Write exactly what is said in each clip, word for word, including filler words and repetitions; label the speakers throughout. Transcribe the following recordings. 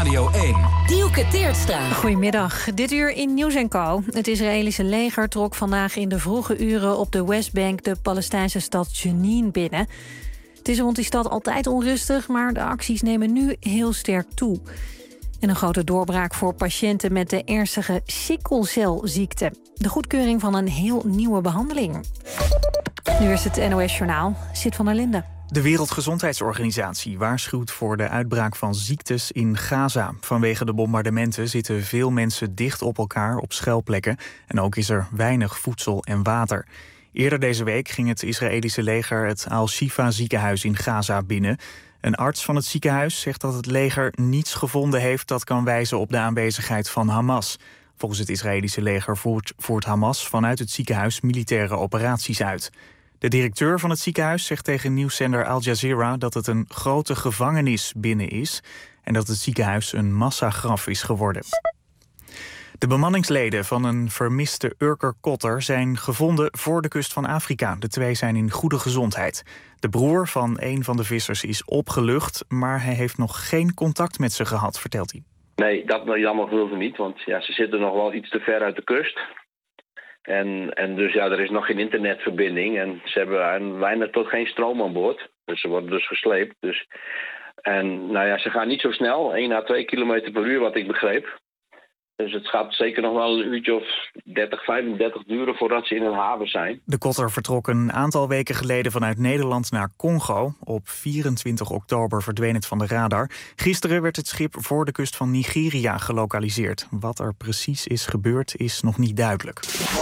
Speaker 1: Radio één.
Speaker 2: Dielke Teertstra.
Speaker 3: Goedemiddag. Dit uur in Nieuws en Co. Het Israëlische leger trok vandaag in de vroege uren op de Westbank de Palestijnse stad Jenin binnen. Het is rond die stad altijd onrustig, maar de acties nemen nu heel sterk toe. En een grote doorbraak voor patiënten met de ernstige sikkelcelziekte. De goedkeuring van een heel nieuwe behandeling. Nu is het N O S-journaal. Sid van der Linden.
Speaker 4: De Wereldgezondheidsorganisatie waarschuwt voor de uitbraak van ziektes in Gaza. Vanwege de bombardementen zitten veel mensen dicht op elkaar op schuilplekken. En ook is er weinig voedsel en water. Eerder deze week ging het Israëlische leger het Al-Shifa ziekenhuis in Gaza binnen. Een arts van het ziekenhuis zegt dat het leger niets gevonden heeft dat kan wijzen op de aanwezigheid van Hamas. Volgens het Israëlische leger voert, voert Hamas vanuit het ziekenhuis militaire operaties uit. De directeur van het ziekenhuis zegt tegen nieuwszender Al Jazeera dat het een grote gevangenis binnen is en dat het ziekenhuis een massagraf is geworden. De bemanningsleden van een vermiste Urker-kotter zijn gevonden voor de kust van Afrika. De twee zijn in goede gezondheid. De broer van een van de vissers is opgelucht, maar hij heeft nog geen contact met ze gehad, vertelt hij.
Speaker 5: Nee, dat jammer genoeg niet, want ja, ze zitten nog wel iets te ver uit de kust. En, en dus ja, er is nog geen internetverbinding en ze hebben weinig tot geen stroom aan boord. Dus ze worden dus gesleept. Dus, en nou ja, ze gaan niet zo snel, één à twee kilometer per uur wat ik begreep. Dus het gaat zeker nog wel een uurtje of dertig, vijfendertig duren voordat ze in een haven zijn.
Speaker 4: De kotter vertrok een aantal weken geleden vanuit Nederland naar Congo. Op vierentwintig oktober verdween het van de radar. Gisteren werd het schip voor de kust van Nigeria gelokaliseerd. Wat er precies is gebeurd is nog niet duidelijk.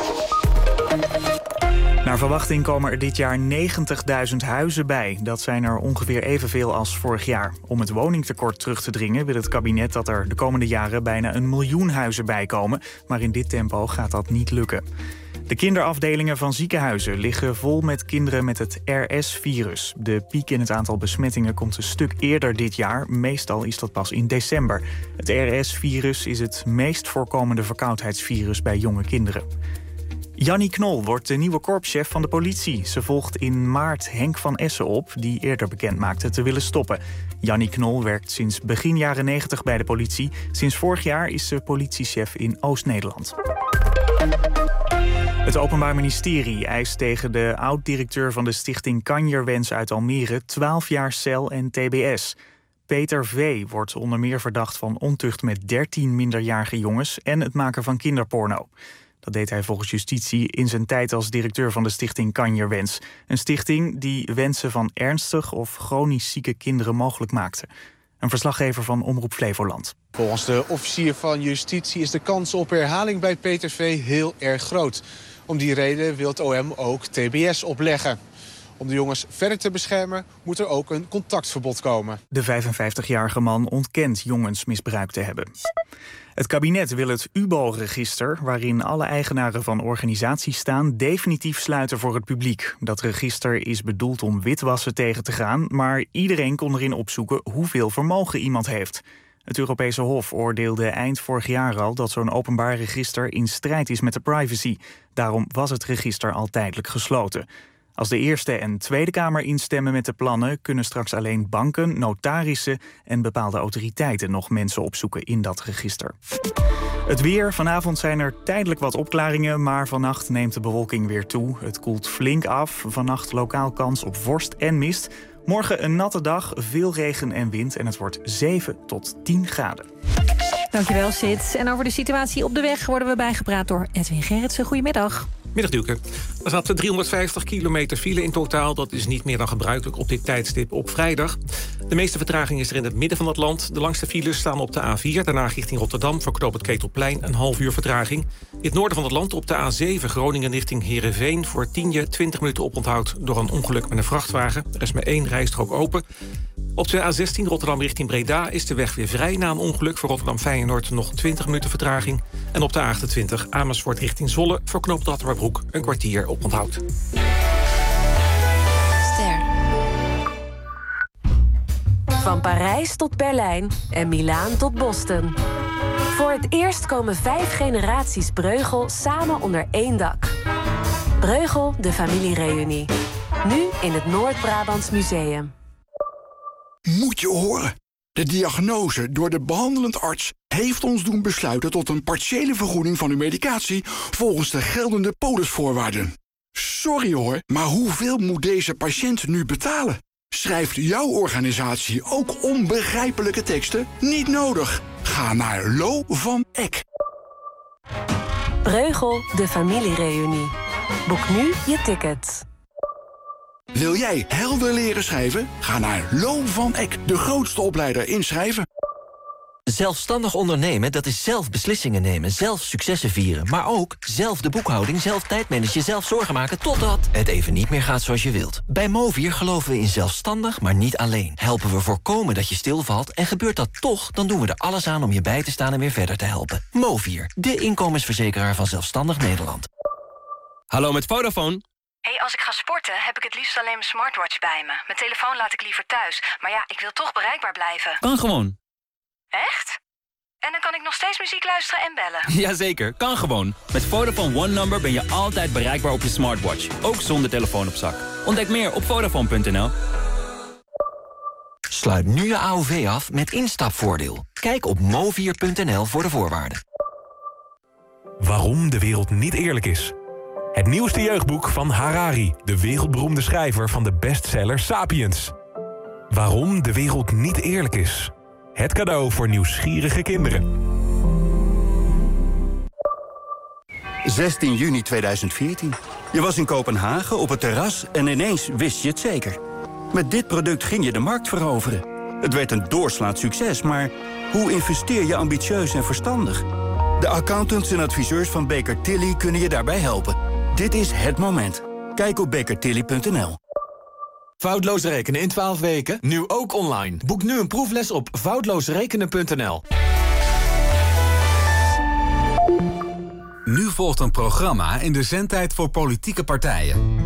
Speaker 4: Naar verwachting komen er dit jaar negentigduizend huizen bij. Dat zijn er ongeveer evenveel als vorig jaar. Om het woningtekort terug te dringen wil het kabinet dat er de komende jaren bijna een miljoen huizen bijkomen. Maar in dit tempo gaat dat niet lukken. De kinderafdelingen van ziekenhuizen liggen vol met kinderen met het R S-virus. De piek in het aantal besmettingen komt een stuk eerder dit jaar. Meestal is dat pas in december. Het R S-virus is het meest voorkomende verkoudheidsvirus bij jonge kinderen. Jannie Knol wordt de nieuwe korpschef van de politie. Ze volgt in maart Henk van Essen op, die eerder bekend maakte te willen stoppen. Jannie Knol werkt sinds begin jaren negentig bij de politie. Sinds vorig jaar is ze politiechef in Oost-Nederland. Het Openbaar Ministerie eist tegen de oud-directeur van de stichting Kanjerwens uit Almere twaalf jaar cel en T B S. Peter V. wordt onder meer verdacht van ontucht met dertien minderjarige jongens en het maken van kinderporno. Dat deed hij volgens justitie in zijn tijd als directeur van de stichting Kanjerwens. Een stichting die wensen van ernstig of chronisch zieke kinderen mogelijk maakte. Een verslaggever van Omroep Flevoland.
Speaker 6: Volgens de officier van justitie is de kans op herhaling bij Peter V. heel erg groot. Om die reden wil het O M ook T B S opleggen. Om de jongens verder te beschermen moet er ook een contactverbod komen.
Speaker 4: De vijfenvijftigjarige man ontkent jongens misbruikt te hebben. Het kabinet wil het U B O-register, waarin alle eigenaren van organisaties staan, definitief sluiten voor het publiek. Dat register is bedoeld om witwassen tegen te gaan, maar iedereen kon erin opzoeken hoeveel vermogen iemand heeft. Het Europese Hof oordeelde eind vorig jaar al dat zo'n openbaar register in strijd is met de privacy. Daarom was het register al tijdelijk gesloten. Als de Eerste en Tweede Kamer instemmen met de plannen, kunnen straks alleen banken, notarissen en bepaalde autoriteiten nog mensen opzoeken in dat register. Het weer. Vanavond zijn er tijdelijk wat opklaringen, maar vannacht neemt de bewolking weer toe. Het koelt flink af. Vannacht lokaal kans op vorst en mist. Morgen een natte dag, veel regen en wind en het wordt zeven tot tien graden.
Speaker 3: Dankjewel, Sid. En over de situatie op de weg worden we bijgepraat door Edwin Gerritsen. Goedemiddag.
Speaker 7: Middag, Duke. Er zat driehonderdvijftig kilometer file in totaal. Dat is niet meer dan gebruikelijk op dit tijdstip op vrijdag. De meeste vertraging is er in het midden van het land. De langste files staan op de A vier, daarna richting Rotterdam... voor knooppunt Ketelplein, een half uur vertraging. In het noorden van het land op de A zeven, Groningen richting Heerenveen... voor Tienje, twintig minuten oponthoud door een ongeluk met een vrachtwagen. Er is maar één rijstrook open. Op de A zestien, Rotterdam richting Breda, is de weg weer vrij na een ongeluk. Voor Rotterdam-Feyenoord nog twintig minuten vertraging. En op de A achtentwintig, Amersfoort richting Zwolle... voor knooppunt Atterbroek een kwartier oponthoud.
Speaker 2: Ster. Van Parijs tot Berlijn en Milaan tot Boston. Voor het eerst komen vijf generaties Breugel samen onder één dak. Breugel, de familiereunie. Nu in het Noord-Brabants Museum.
Speaker 8: Moet je horen.
Speaker 1: De diagnose door de behandelend arts heeft ons doen besluiten tot een partiële vergoeding van uw medicatie volgens de geldende polisvoorwaarden. Sorry hoor, maar hoeveel moet deze patiënt nu betalen? Schrijft jouw organisatie ook onbegrijpelijke teksten? Niet nodig. Ga naar Lo van Eck.
Speaker 2: Breugel, de familiereunie. Boek nu je ticket.
Speaker 1: Wil jij helder leren schrijven? Ga naar Lo van Eck, de grootste opleider in schrijven.
Speaker 8: Zelfstandig ondernemen, dat is zelf beslissingen nemen, zelf successen vieren. Maar ook zelf de boekhouding, zelf tijdmanagen, zelf zorgen maken totdat het even niet meer gaat zoals je wilt. Bij Movier geloven we in zelfstandig, maar niet alleen. Helpen we voorkomen dat je stilvalt en gebeurt dat toch, dan doen we er alles aan om je bij te staan en weer verder te helpen. Movier, de inkomensverzekeraar van Zelfstandig Nederland.
Speaker 9: Hallo, met Vodafone.
Speaker 10: Hey, als ik ga sporten, heb ik het liefst alleen mijn smartwatch bij me. Mijn telefoon laat ik liever thuis. Maar ja, ik wil toch bereikbaar blijven.
Speaker 9: Kan gewoon.
Speaker 10: Echt? En dan kan ik nog steeds muziek luisteren en bellen?
Speaker 9: Jazeker, kan gewoon. Met Vodafone One Number ben je altijd bereikbaar op je smartwatch. Ook zonder telefoon op zak. Ontdek meer op Vodafone punt n l.
Speaker 8: Sluit nu je A O V af met instapvoordeel. Kijk op movier punt n l voor de voorwaarden.
Speaker 11: Waarom de wereld niet eerlijk is. Het nieuwste jeugdboek van Harari, de wereldberoemde schrijver van de bestseller Sapiens. Waarom de wereld niet eerlijk is. Het cadeau voor nieuwsgierige kinderen.
Speaker 12: zestien juni tweeduizend veertien. Je was in Kopenhagen op het terras en ineens wist je het zeker. Met dit product ging je de markt veroveren. Het werd een doorslaand succes, maar hoe investeer je ambitieus en verstandig? De accountants en adviseurs van Baker Tilly kunnen je daarbij helpen. Dit is het moment. Kijk op baker tilly punt n l.
Speaker 13: Foutloos rekenen in twaalf weken, nu ook online. Boek nu een proefles op foutloosrekenen punt n l.
Speaker 14: Nu volgt een programma in de zendtijd voor politieke partijen.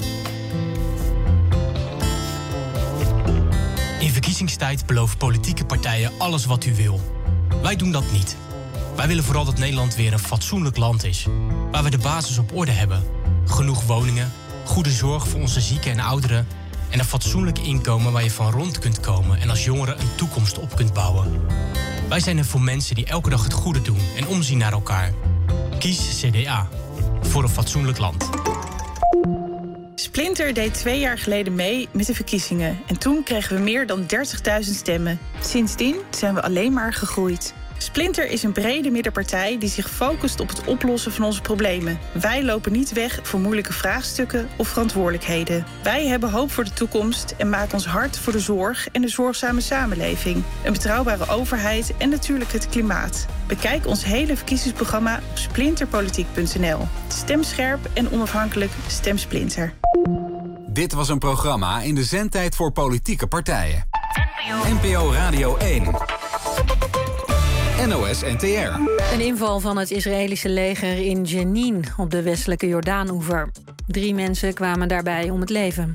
Speaker 15: In verkiezingstijd beloven politieke partijen alles wat u wil. Wij doen dat niet. Wij willen vooral dat Nederland weer een fatsoenlijk land is. Waar we de basis op orde hebben. Genoeg woningen, goede zorg voor onze zieken en ouderen en een fatsoenlijk inkomen waar je van rond kunt komen en als jongere een toekomst op kunt bouwen. Wij zijn er voor mensen die elke dag het goede doen en omzien naar elkaar. Kies C D A. Voor een fatsoenlijk land.
Speaker 16: Splinter deed twee jaar geleden mee met de verkiezingen. En toen kregen we meer dan dertigduizend stemmen. Sindsdien zijn we alleen maar gegroeid. Splinter is een brede middenpartij die zich focust op het oplossen van onze problemen. Wij lopen niet weg voor moeilijke vraagstukken of verantwoordelijkheden. Wij hebben hoop voor de toekomst en maken ons hard voor de zorg en de zorgzame samenleving. Een betrouwbare overheid en natuurlijk het klimaat. Bekijk ons hele verkiezingsprogramma op splinterpolitiek punt n l. Stem scherp en onafhankelijk, stem Splinter.
Speaker 14: Dit was een programma in de zendtijd voor politieke partijen. N P O Radio één. N O S N T R.
Speaker 3: Een inval van het Israëlische leger in Jenin op de westelijke Jordaanoever. Drie mensen kwamen daarbij om het leven.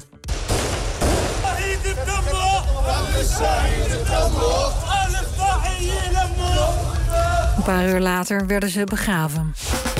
Speaker 3: Een paar uur later werden ze begraven.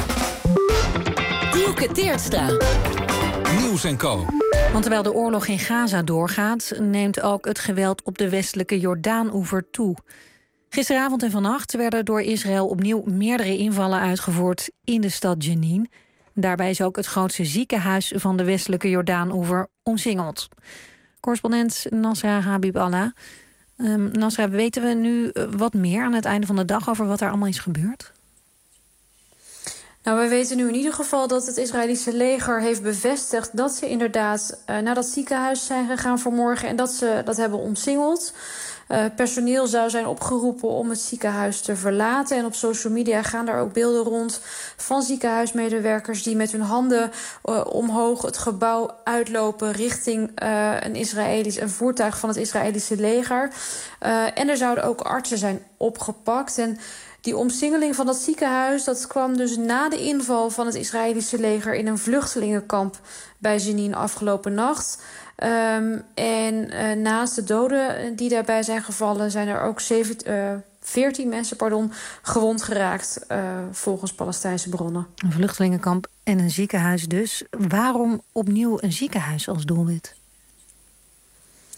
Speaker 2: Dielke Teertstra.
Speaker 14: Nieuws en Co.
Speaker 3: Want terwijl de oorlog in Gaza doorgaat, neemt ook het geweld op de westelijke Jordaanoever toe. Gisteravond en vannacht werden door Israël opnieuw meerdere invallen uitgevoerd in de stad Jenin. Daarbij is ook het grootste ziekenhuis van de westelijke Jordaanoever omsingeld. Correspondent Nasra Habib-Allah. Um, Nasra, weten we nu wat meer aan het einde van de dag over wat er allemaal is gebeurd?
Speaker 17: Nou, we weten nu in ieder geval dat het Israëlische leger heeft bevestigd dat ze inderdaad uh, naar dat ziekenhuis zijn gegaan vanmorgen en dat ze dat hebben omsingeld. Uh, personeel zou zijn opgeroepen om het ziekenhuis te verlaten. En op social media gaan daar ook beelden rond van ziekenhuismedewerkers die met hun handen uh, omhoog het gebouw uitlopen richting uh, een, Israëlisch, een voertuig van het Israëlische leger. Uh, en er zouden ook artsen zijn opgepakt. En die omsingeling van dat ziekenhuis, dat kwam dus na de inval van het Israëlische leger in een vluchtelingenkamp bij Jenin afgelopen nacht. Um, en uh, naast de doden die daarbij zijn gevallen, zijn er ook veertien mensen pardon, gewond geraakt, uh, volgens Palestijnse bronnen.
Speaker 3: Een vluchtelingenkamp en een ziekenhuis dus. Waarom opnieuw een ziekenhuis als doelwit?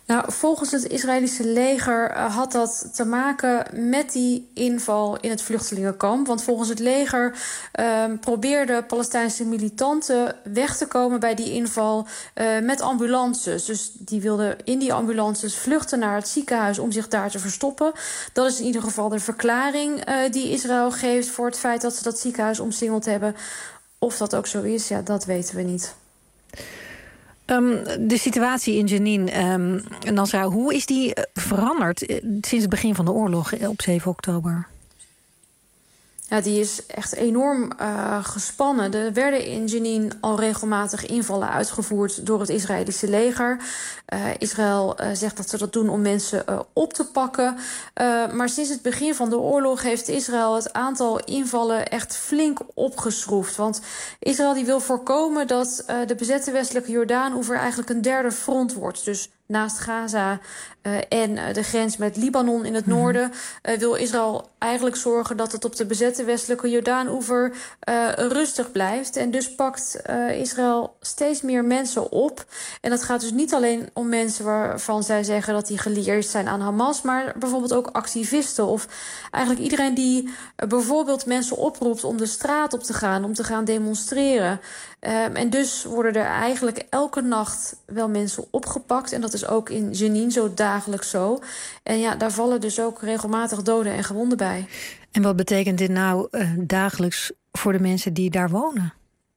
Speaker 17: Nou, volgens het Israëlische leger uh, had dat te maken met die inval in het vluchtelingenkamp. Want volgens het leger uh, probeerden Palestijnse militanten weg te komen bij die inval uh, met ambulances. Dus die wilden in die ambulances vluchten naar het ziekenhuis om zich daar te verstoppen. Dat is in ieder geval de verklaring uh, die Israël geeft voor het feit dat ze dat ziekenhuis omsingeld hebben. Of dat ook zo is, ja, dat weten we niet.
Speaker 3: Um, de situatie in Jenin, um, Nasra, hoe is die veranderd sinds het begin van de oorlog op zeven oktober?
Speaker 17: Ja, die is echt enorm uh, gespannen. Er werden in Jenin al regelmatig invallen uitgevoerd door het Israëlische leger. Uh, Israël uh, zegt dat ze dat doen om mensen uh, op te pakken. Uh, maar sinds het begin van de oorlog heeft Israël het aantal invallen echt flink opgeschroefd. Want Israël die wil voorkomen dat uh, de bezette westelijke Jordaanoever eigenlijk een derde front wordt. Dus naast Gaza uh, en uh, de grens met Libanon in het mm-hmm. noorden uh, wil Israël eigenlijk zorgen dat het op de bezette westelijke Jordaanoever uh, rustig blijft. En dus pakt uh, Israël steeds meer mensen op. En dat gaat dus niet alleen om mensen waarvan zij zeggen dat die gelieerd zijn aan Hamas, maar bijvoorbeeld ook activisten of eigenlijk iedereen die uh, bijvoorbeeld mensen oproept om de straat op te gaan, om te gaan demonstreren. Um, en dus worden er eigenlijk elke nacht wel mensen opgepakt. En dat is ook in Jenin zo dagelijks zo. En ja, daar vallen dus ook regelmatig doden en gewonden bij.
Speaker 3: En wat betekent dit nou uh, dagelijks voor de mensen die daar wonen?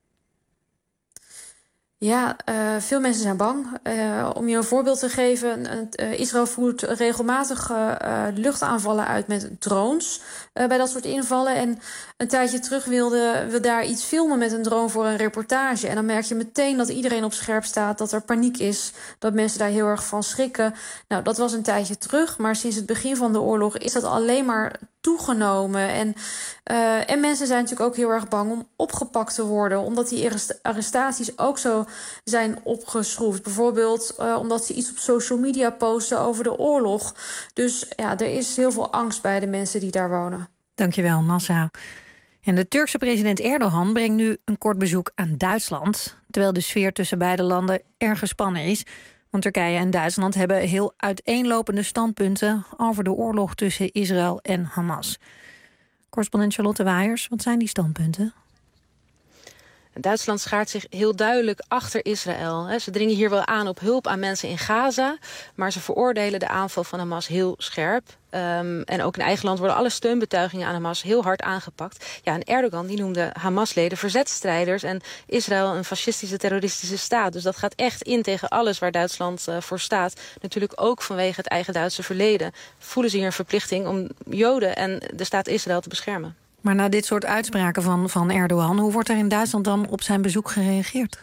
Speaker 17: Ja, uh, veel mensen zijn bang. Uh, om je een voorbeeld te geven, uh, Israël voert regelmatig uh, luchtaanvallen uit met drones uh, bij dat soort invallen. En een tijdje terug wilden we daar iets filmen met een drone voor een reportage. En dan merk je meteen dat iedereen op scherp staat, dat er paniek is, dat mensen daar heel erg van schrikken. Nou, dat was een tijdje terug, maar sinds het begin van de oorlog is dat alleen maar toegenomen. En, uh, en mensen zijn natuurlijk ook heel erg bang om opgepakt te worden, omdat die arrestaties ook zo zijn opgeschroefd. Bijvoorbeeld uh, omdat ze iets op social media posten over de oorlog. Dus ja, er is heel veel angst bij de mensen die daar wonen.
Speaker 3: Dankjewel, Nassau. En de Turkse president Erdogan brengt nu een kort bezoek aan Duitsland, terwijl de sfeer tussen beide landen erg gespannen is. Want Turkije en Duitsland hebben heel uiteenlopende standpunten over de oorlog tussen Israël en Hamas. Correspondent Charlotte Waaiers, wat zijn die standpunten?
Speaker 18: Duitsland schaart zich heel duidelijk achter Israël. Ze dringen hier wel aan op hulp aan mensen in Gaza, maar ze veroordelen de aanval van Hamas heel scherp. Um, en ook in eigen land worden alle steunbetuigingen aan Hamas heel hard aangepakt. Ja, en Erdogan die noemde Hamas-leden verzetstrijders en Israël een fascistische terroristische staat. Dus dat gaat echt in tegen alles waar Duitsland uh, voor staat. Natuurlijk ook vanwege het eigen Duitse verleden. Voelen ze hier een verplichting om Joden en de staat Israël te beschermen.
Speaker 3: Maar na dit soort uitspraken van, van Erdogan, hoe wordt er in Duitsland dan op zijn bezoek gereageerd?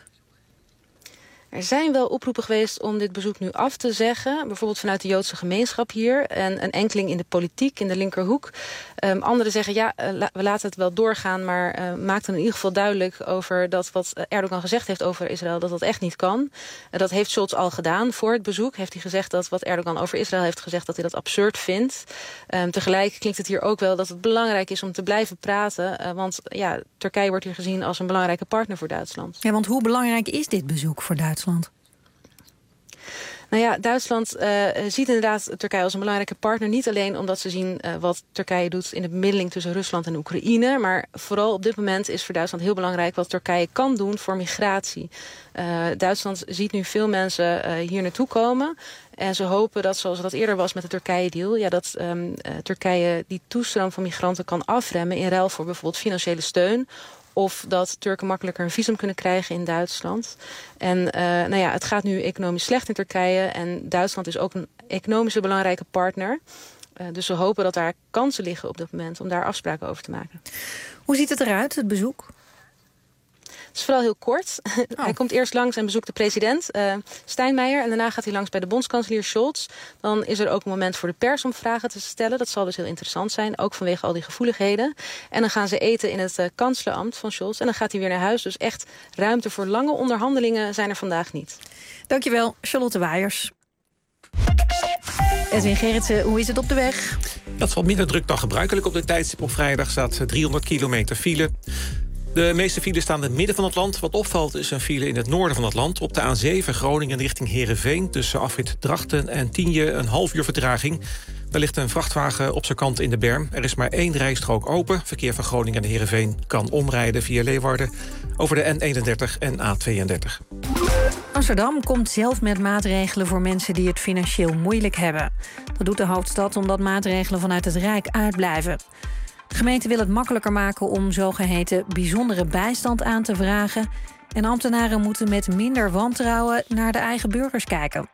Speaker 18: Er zijn wel oproepen geweest om dit bezoek nu af te zeggen. Bijvoorbeeld vanuit de Joodse gemeenschap hier. En een enkeling in de politiek, in de linkerhoek. Um, anderen zeggen, ja, uh, la, we laten het wel doorgaan, maar uh, maakt dan in ieder geval duidelijk over dat wat Erdogan gezegd heeft over Israël, dat dat echt niet kan. Uh, dat heeft Scholz al gedaan voor het bezoek. Heeft hij gezegd dat wat Erdogan over Israël heeft gezegd, dat hij dat absurd vindt. Um, tegelijk klinkt het hier ook wel dat het belangrijk is om te blijven praten. Uh, want ja, Turkije wordt hier gezien als een belangrijke partner voor Duitsland.
Speaker 3: Ja, want hoe belangrijk is dit bezoek voor Duitsland?
Speaker 18: Nou ja, Duitsland uh, ziet inderdaad Turkije als een belangrijke partner. Niet alleen omdat ze zien uh, wat Turkije doet in de bemiddeling tussen Rusland en Oekraïne. Maar vooral op dit moment is voor Duitsland heel belangrijk wat Turkije kan doen voor migratie. Uh, Duitsland ziet nu veel mensen uh, hier naartoe komen. En ze hopen dat, zoals dat eerder was met de Turkije-deal, ja, dat um, uh, Turkije die toestroom van migranten kan afremmen in ruil voor bijvoorbeeld financiële steun. Of dat Turken makkelijker een visum kunnen krijgen in Duitsland. En uh, nou ja, het gaat nu economisch slecht in Turkije. En Duitsland is ook een economische belangrijke partner. Uh, dus we hopen dat daar kansen liggen op dit moment om daar afspraken over te maken.
Speaker 3: Hoe ziet het eruit, het bezoek?
Speaker 18: Het is vooral heel kort. Oh. Hij komt eerst langs en bezoekt de president uh, Steinmeier. En daarna gaat hij langs bij de bondskanselier Scholz. Dan is er ook een moment voor de pers om vragen te stellen. Dat zal dus heel interessant zijn, ook vanwege al die gevoeligheden. En dan gaan ze eten in het uh, kanslerambt van Scholz. En dan gaat hij weer naar huis. Dus echt ruimte voor lange onderhandelingen zijn er vandaag niet.
Speaker 3: Dankjewel, Charlotte Waaiers. Edwin Gerritsen, hoe is het op de weg?
Speaker 7: Dat valt minder druk dan gebruikelijk op de tijdstip op vrijdag. Staat driehonderd kilometer file. De meeste files staan in het midden van het land. Wat opvalt is een file in het noorden van het land. Op de A zeven Groningen richting Heerenveen... tussen afrit Drachten en Tienje een half uur vertraging. Daar ligt een vrachtwagen op zijn kant in de berm. Er is maar één rijstrook open. Verkeer van Groningen naar Heerenveen kan omrijden via Leeuwarden... over de N eenendertig en A tweeëndertig.
Speaker 3: Amsterdam komt zelf met maatregelen voor mensen die het financieel moeilijk hebben. Dat doet de hoofdstad omdat maatregelen vanuit het Rijk uitblijven. De gemeente wil het makkelijker maken om zogeheten bijzondere bijstand aan te vragen. En ambtenaren moeten met minder wantrouwen naar de eigen burgers kijken.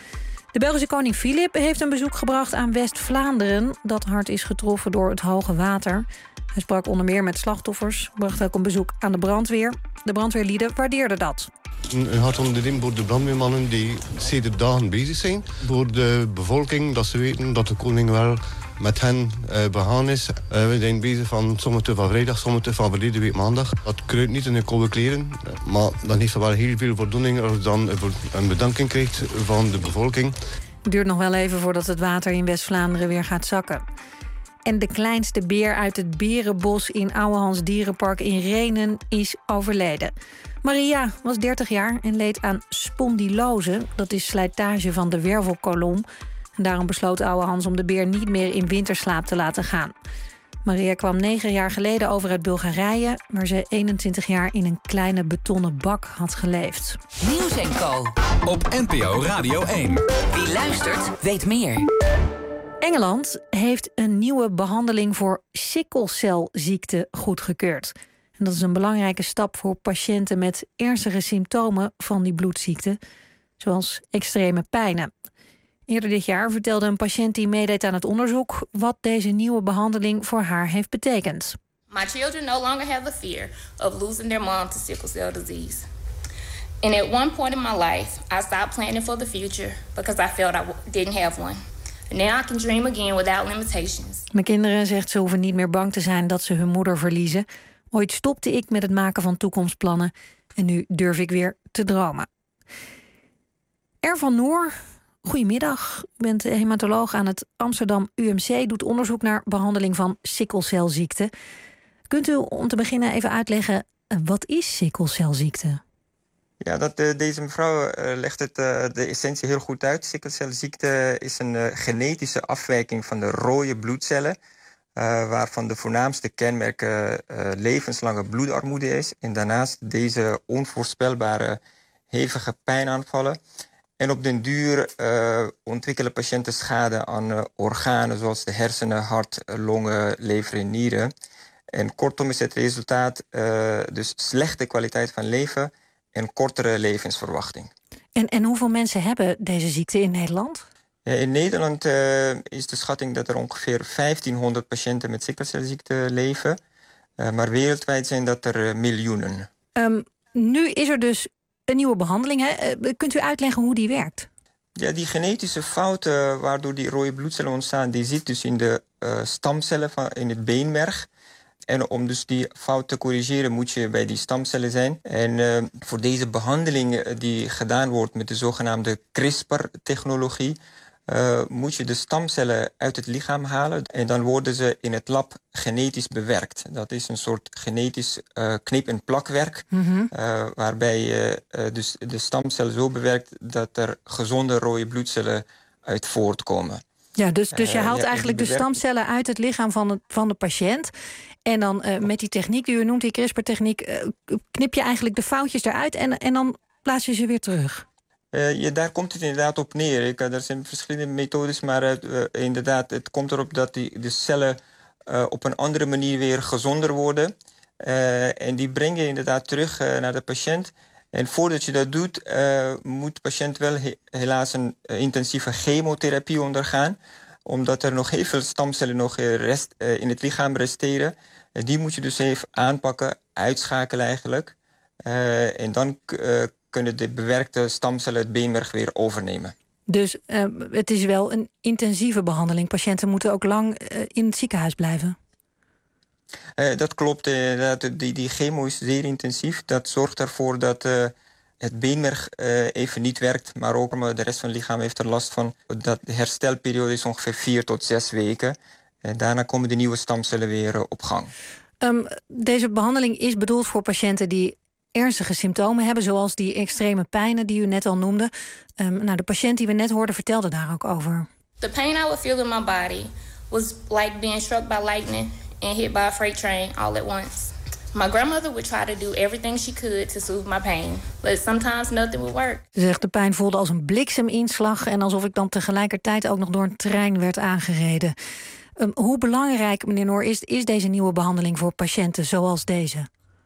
Speaker 3: De Belgische koning Filip heeft een bezoek gebracht aan West-Vlaanderen... dat hard is getroffen door het hoge water. Hij sprak onder meer met slachtoffers, bracht ook een bezoek aan de brandweer. De brandweerlieden waardeerden dat.
Speaker 19: Een hart onder de riem voor de brandweermannen die sedert dagen bezig zijn. Voor de bevolking, dat ze weten dat de koning wel met hen uh, begaan is. Uh, we zijn bezig van sommige van vrijdag, sommige van verleden week maandag. Dat kruidt niet in de koude kleren, maar dan heeft er wel heel veel voldoening als je dan een bedanking krijgt van de bevolking.
Speaker 3: Het duurt nog wel even voordat het water in West-Vlaanderen weer gaat zakken. En de kleinste beer uit het Berenbos in Ouwehands Dierenpark in Rhenen is overleden. Maria was dertig jaar en leed aan spondylose. Dat is slijtage van de wervelkolom. En daarom besloot Ouwehans om de beer niet meer in winterslaap te laten gaan. Maria kwam negen jaar geleden over uit Bulgarije... waar ze eenentwintig jaar in een kleine betonnen bak had geleefd.
Speaker 20: Nieuws en Co.
Speaker 14: Op N P O Radio één.
Speaker 20: Wie luistert, weet meer.
Speaker 3: Engeland heeft een nieuwe behandeling voor sikkelcelziekte goedgekeurd. En dat is een belangrijke stap voor patiënten met ernstige symptomen van die bloedziekte, zoals extreme pijnen. Eerder dit jaar vertelde een patiënt die meedeed aan het onderzoek wat deze nieuwe behandeling voor haar heeft betekend.
Speaker 21: My children no longer have the fear of losing their mom to sickle cell disease. And at one point in my life, I stopped planning for the future because I felt I didn't have one. Now I can dream again without limitations.
Speaker 3: Mijn kinderen, zegt ze, hoeven niet meer bang te zijn dat ze hun moeder verliezen. Ooit stopte ik met het maken van toekomstplannen en nu durf ik weer te dromen. Ervan Noor, goedemiddag. U bent hematoloog aan het Amsterdam U M C, doet onderzoek naar behandeling van sikkelcelziekte. Kunt u om te beginnen even uitleggen, wat is sikkelcelziekte?
Speaker 22: Ja, dat, uh, deze mevrouw uh, legt het, uh, de essentie heel goed uit. Sikkelcelziekte is een uh, genetische afwijking van de rode bloedcellen, Uh, waarvan de voornaamste kenmerken uh, levenslange bloedarmoede is. En daarnaast deze onvoorspelbare hevige pijnaanvallen. En op den duur uh, ontwikkelen patiënten schade aan uh, organen zoals de hersenen, hart, longen, lever en nieren. En kortom is het resultaat uh, dus slechte kwaliteit van leven en kortere levensverwachting.
Speaker 3: En, en hoeveel mensen hebben deze ziekte in Nederland?
Speaker 22: In Nederland uh, is de schatting dat er ongeveer vijftienhonderd patiënten met sikkelcelziekte leven. Uh, maar wereldwijd zijn dat er uh, miljoenen.
Speaker 3: Um, nu is er dus een nieuwe behandeling. Hè? Uh, kunt u uitleggen hoe die werkt?
Speaker 22: Ja, die genetische fouten waardoor die rode bloedcellen ontstaan, die zit dus in de uh, stamcellen van, in het beenmerg. En om dus die fout te corrigeren moet je bij die stamcellen zijn. En uh, voor deze behandeling die gedaan wordt met de zogenaamde CRISPR-technologie, Uh, moet je de stamcellen uit het lichaam halen en dan worden ze in het lab genetisch bewerkt. Dat is een soort genetisch uh, knip- en plakwerk, mm-hmm. uh, waarbij je uh, dus de stamcellen zo bewerkt dat er gezonde rode bloedcellen uit voortkomen.
Speaker 3: Ja, dus, dus je haalt uh, ja, eigenlijk de stamcellen uit het lichaam van de, van de patiënt. En dan uh, met die techniek die u noemt, die CRISPR-techniek, uh, knip je eigenlijk de foutjes eruit en, en dan plaats je ze weer terug.
Speaker 22: Uh, ja, daar komt het inderdaad op neer. Ik, uh, er zijn verschillende methodes, maar uh, uh, inderdaad, het komt erop dat die, de cellen uh, op een andere manier weer gezonder worden. Uh, en die breng je inderdaad terug uh, naar de patiënt. En voordat je dat doet, uh, moet de patiënt wel he- helaas een uh, intensieve chemotherapie ondergaan. Omdat er nog heel veel stamcellen nog rest, uh, in het lichaam resteren. Uh, die moet je dus even aanpakken, uitschakelen eigenlijk. Uh, en dan uh, kunnen de bewerkte stamcellen het beenmerg weer overnemen.
Speaker 3: Dus uh, het is wel een intensieve behandeling. Patiënten moeten ook lang uh, in het ziekenhuis blijven.
Speaker 22: Uh, dat klopt. Uh, die, die chemo is zeer intensief. Dat zorgt ervoor dat uh, het beenmerg uh, even niet werkt, maar ook uh, de rest van het lichaam heeft er last van. Dat de herstelperiode is ongeveer vier tot zes weken. En daarna komen de nieuwe stamcellen weer uh, op gang.
Speaker 3: Um, deze behandeling is bedoeld voor patiënten die ernstige symptomen hebben, zoals die extreme pijnen die u net al noemde. Um, nou, de patiënt die we net hoorden vertelde daar ook over.
Speaker 21: The pain I would feel in my body was like being struck by lightning and hit by a freight train all at once. My grandmother would try to do everything she could to soothe my pain, but sometimes nothing would work.
Speaker 3: Ze zegt, de pijn voelde als een blikseminslag en alsof ik dan tegelijkertijd ook nog door een trein werd aangereden. Um, hoe belangrijk, meneer Noor, is, is deze nieuwe behandeling voor patiënten zoals deze?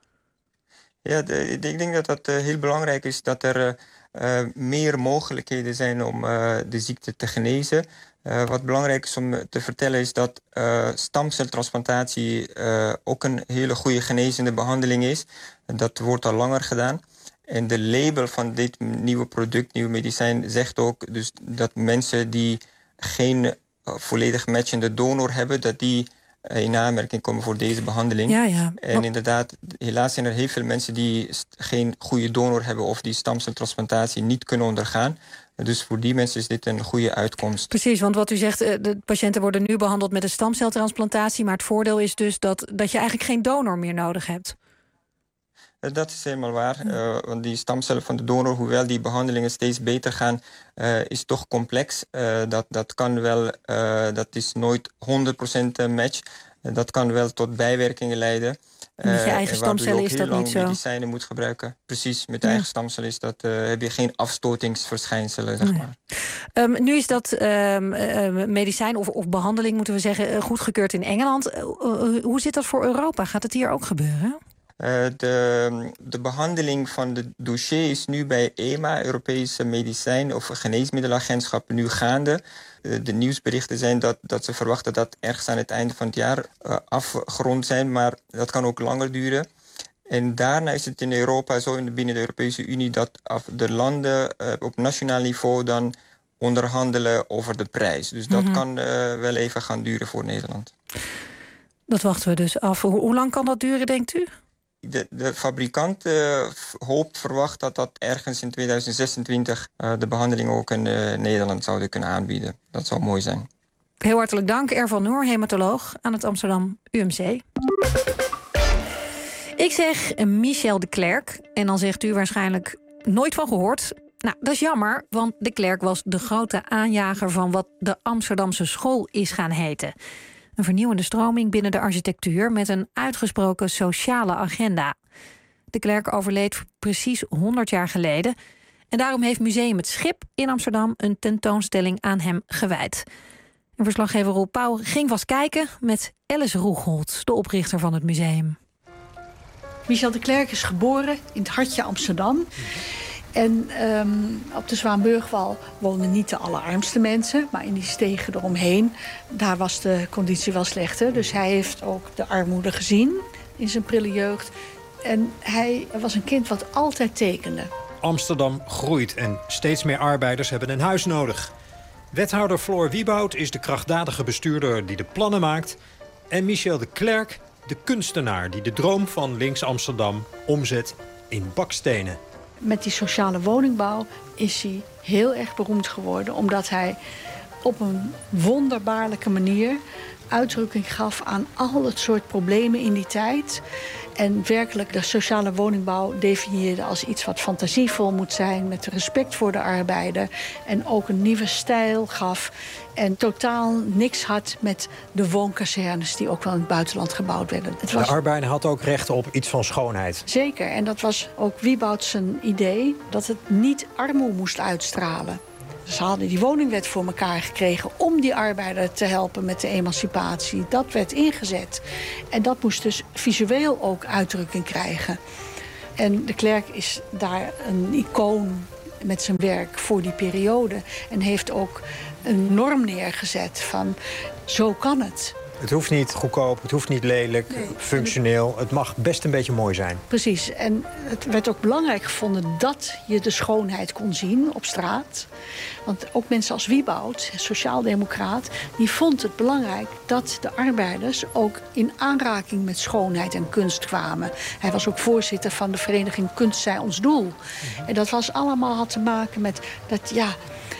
Speaker 22: Ja, de, ik denk dat dat uh, heel belangrijk is dat er uh, meer mogelijkheden zijn om uh, de ziekte te genezen. Uh, wat belangrijk is om te vertellen is dat uh, stamceltransplantatie uh, ook een hele goede genezende behandeling is. Dat wordt al langer gedaan. En de label van dit nieuwe product, nieuw medicijn, zegt ook dus dat mensen die geen uh, volledig matchende donor hebben, dat die uh, in aanmerking komen voor deze behandeling.
Speaker 3: Ja, ja.
Speaker 22: En inderdaad, helaas zijn er heel veel mensen die geen goede donor hebben of die stamceltransplantatie niet kunnen ondergaan. Dus voor die mensen is dit een goede uitkomst.
Speaker 3: Precies, want wat u zegt, de patiënten worden nu behandeld met een stamceltransplantatie, maar het voordeel is dus dat, dat je eigenlijk geen donor meer nodig hebt.
Speaker 22: Dat is helemaal waar, uh, want die stamcellen van de donor, hoewel die behandelingen steeds beter gaan, uh, is toch complex. Uh, dat, dat kan wel, uh, dat is nooit honderd procent match. Uh, dat kan wel tot bijwerkingen leiden.
Speaker 3: Met je eigen stamcellen is dat niet zo.
Speaker 22: Medicijnen moet gebruiken. Precies, met ja. eigen stamcellen is dat, uh, heb je geen afstotingsverschijnselen, zeg maar.
Speaker 3: Nee. Um, nu is dat um, uh, medicijn of, of behandeling, moeten we zeggen, goedgekeurd in Engeland. Uh, uh, hoe zit dat voor Europa? Gaat het hier ook gebeuren?
Speaker 22: Uh, de, de behandeling van de dossier is nu bij E M A, Europese Medicijn of Geneesmiddelagentschap, nu gaande. Uh, de nieuwsberichten zijn dat, dat ze verwachten dat ergens aan het einde van het jaar uh, afgerond zijn, maar dat kan ook langer duren. En daarna is het in Europa zo in, binnen de Europese Unie dat de landen uh, op nationaal niveau dan onderhandelen over de prijs. Dus dat mm-hmm. kan uh, wel even gaan duren voor Nederland.
Speaker 3: Dat wachten we dus af. Hoe, hoe lang kan dat duren, denkt u?
Speaker 22: De, de fabrikant uh, hoopt, verwacht dat dat ergens in tweeduizend zesentwintig uh, de behandeling ook in uh, Nederland zouden kunnen aanbieden. Dat zou mooi zijn.
Speaker 3: Heel hartelijk dank, Ervan Noor, hematoloog aan het Amsterdam U M C. Ik zeg Michel de Klerk en dan zegt u waarschijnlijk nooit van gehoord. Nou, dat is jammer, want de Klerk was de grote aanjager van wat de Amsterdamse school is gaan heten. Een vernieuwende stroming binnen de architectuur met een uitgesproken sociale agenda. De Klerk overleed precies honderd jaar geleden. En daarom heeft Museum Het Schip in Amsterdam een tentoonstelling aan hem gewijd. En verslaggever Roel Pauw ging vast kijken met Alice Roegholt, de oprichter van het museum.
Speaker 5: Michel de Klerk is geboren in het hartje Amsterdam. En um, op de Zwaanburgwal woonden niet de allerarmste mensen, maar in die stegen eromheen, daar was de conditie wel slechter. Dus hij heeft ook de armoede gezien in zijn prille jeugd. En hij was een kind wat altijd tekende.
Speaker 6: Amsterdam groeit en steeds meer arbeiders hebben een huis nodig. Wethouder Floor Wieboud is de krachtdadige bestuurder die de plannen maakt. En Michel de Klerk, de kunstenaar die de droom van Links Amsterdam omzet in bakstenen.
Speaker 5: Met die sociale woningbouw is hij heel erg beroemd geworden, omdat hij op een wonderbaarlijke manier uitdrukking gaf aan al het soort problemen in die tijd. En werkelijk de sociale woningbouw definieerde als iets wat fantasievol moet zijn, met respect voor de arbeider. En ook een nieuwe stijl gaf. En totaal niks had met de woonkazernes die ook wel in het buitenland gebouwd werden. Het was...
Speaker 6: De arbeider had ook recht op iets van schoonheid.
Speaker 5: Zeker, en dat was ook Wieboud zijn idee, dat het niet armoe moest uitstralen. Ze hadden die woningwet voor elkaar gekregen om die arbeider te helpen met de emancipatie. Dat werd ingezet. En dat moest dus visueel ook uitdrukking krijgen. En de Klerk is daar een icoon met zijn werk voor die periode. En heeft ook een norm neergezet van zo kan het.
Speaker 6: Het hoeft niet goedkoop, het hoeft niet lelijk, nee. functioneel. Het mag best een beetje mooi zijn.
Speaker 5: Precies. En het werd ook belangrijk gevonden dat je de schoonheid kon zien op straat. Want ook mensen als Wieboud, sociaaldemocraat, die vond het belangrijk dat de arbeiders ook in aanraking met schoonheid en kunst kwamen. Hij was ook voorzitter van de vereniging Kunst zij ons doel. Mm-hmm. En dat was allemaal had te maken met dat, ja,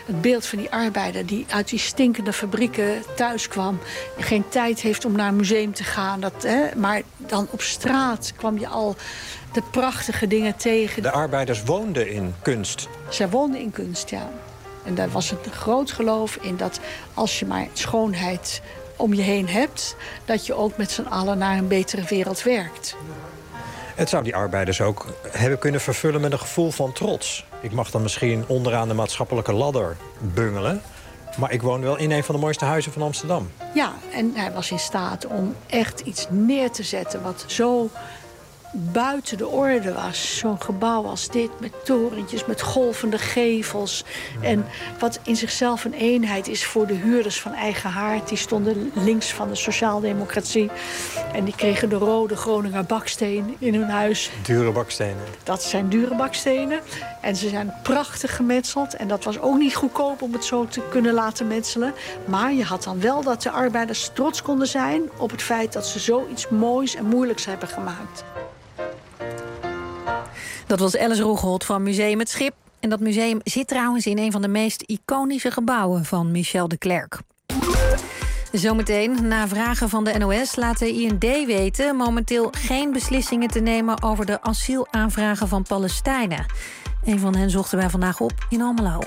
Speaker 5: Het beeld van die arbeider die uit die stinkende fabrieken thuis kwam, geen tijd heeft om naar een museum te gaan. Dat, hè, maar dan op straat kwam je al de prachtige dingen tegen.
Speaker 6: De arbeiders woonden in kunst.
Speaker 5: Zij woonden in kunst, ja. En daar was een groot geloof in dat als je maar schoonheid om je heen hebt, dat je ook met z'n allen naar een betere wereld werkt.
Speaker 6: Het zou die arbeiders ook hebben kunnen vervullen met een gevoel van trots. Ik mag dan misschien onderaan de maatschappelijke ladder bungelen, maar ik woon wel in een van de mooiste huizen van Amsterdam.
Speaker 5: Ja, en hij was in staat om echt iets neer te zetten wat zo buiten de orde was. Zo'n gebouw als dit, met torentjes, met golvende gevels. En wat in zichzelf een eenheid is voor de huurders van Eigen Haard. Die stonden links van de sociaaldemocratie. En die kregen de rode Groninger baksteen in hun huis.
Speaker 6: Dure bakstenen.
Speaker 5: Dat zijn dure bakstenen. En ze zijn prachtig gemetseld. En dat was ook niet goedkoop om het zo te kunnen laten metselen. Maar je had dan wel dat de arbeiders trots konden zijn op het feit dat ze zoiets moois en moeilijks hebben gemaakt.
Speaker 3: Dat was Alice Roegold van Museum Het Schip. En dat museum zit trouwens in een van de meest iconische gebouwen van Michel de Clercq. Zometeen, na vragen van de N O S, laat de I N D weten momenteel geen beslissingen te nemen over de asielaanvragen van Palestijnen. Een van hen zochten wij vandaag op in Almelo.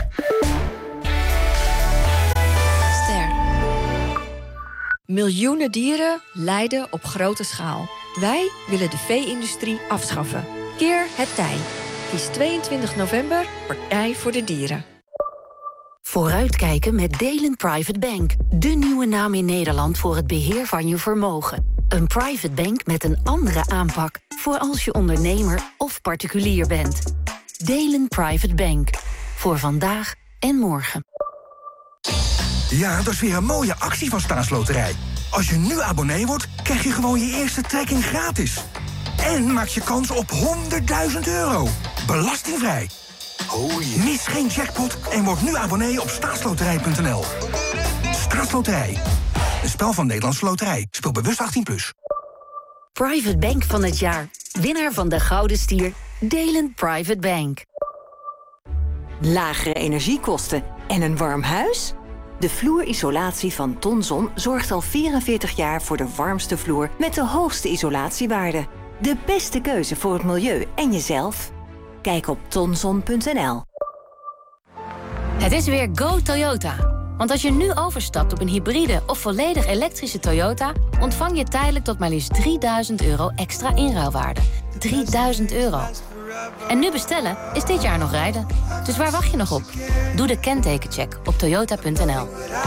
Speaker 1: Ster. Miljoenen dieren lijden op grote schaal. Wij willen de vee-industrie afschaffen. Keer het tij. Kies tweeëntwintig november Partij voor de Dieren.
Speaker 4: Vooruitkijken met Delen Private Bank. De nieuwe naam in Nederland voor het beheer van je vermogen. Een private bank met een andere aanpak voor als je ondernemer of particulier bent. Delen Private Bank. Voor vandaag en morgen.
Speaker 23: Ja, dat is weer een mooie actie van Staatsloterij. Als je nu abonnee wordt, krijg je gewoon je eerste trekking gratis. En maak je kans op honderdduizend euro. Belastingvrij. Oh yeah. Mis geen jackpot en word nu abonnee op staatsloterij punt n l. Staatsloterij. Een spel van Nederlandse Loterij. Speel bewust achttien plus.
Speaker 4: Private Bank van het jaar. Winnaar van de Gouden Stier. Delen Private Bank.
Speaker 24: Lagere energiekosten en een warm huis? De vloerisolatie van Tonson zorgt al vierenveertig jaar voor de warmste vloer met de hoogste isolatiewaarde. De beste keuze voor het milieu en jezelf? Kijk op tonson punt n l.
Speaker 25: Het is weer Go Toyota. Want als je nu overstapt op een hybride of volledig elektrische Toyota, ontvang je tijdelijk tot maar liefst drieduizend euro extra inruilwaarde. drieduizend euro. En nu bestellen is dit jaar nog rijden. Dus waar wacht je nog op? Doe de kentekencheck op toyota punt n l.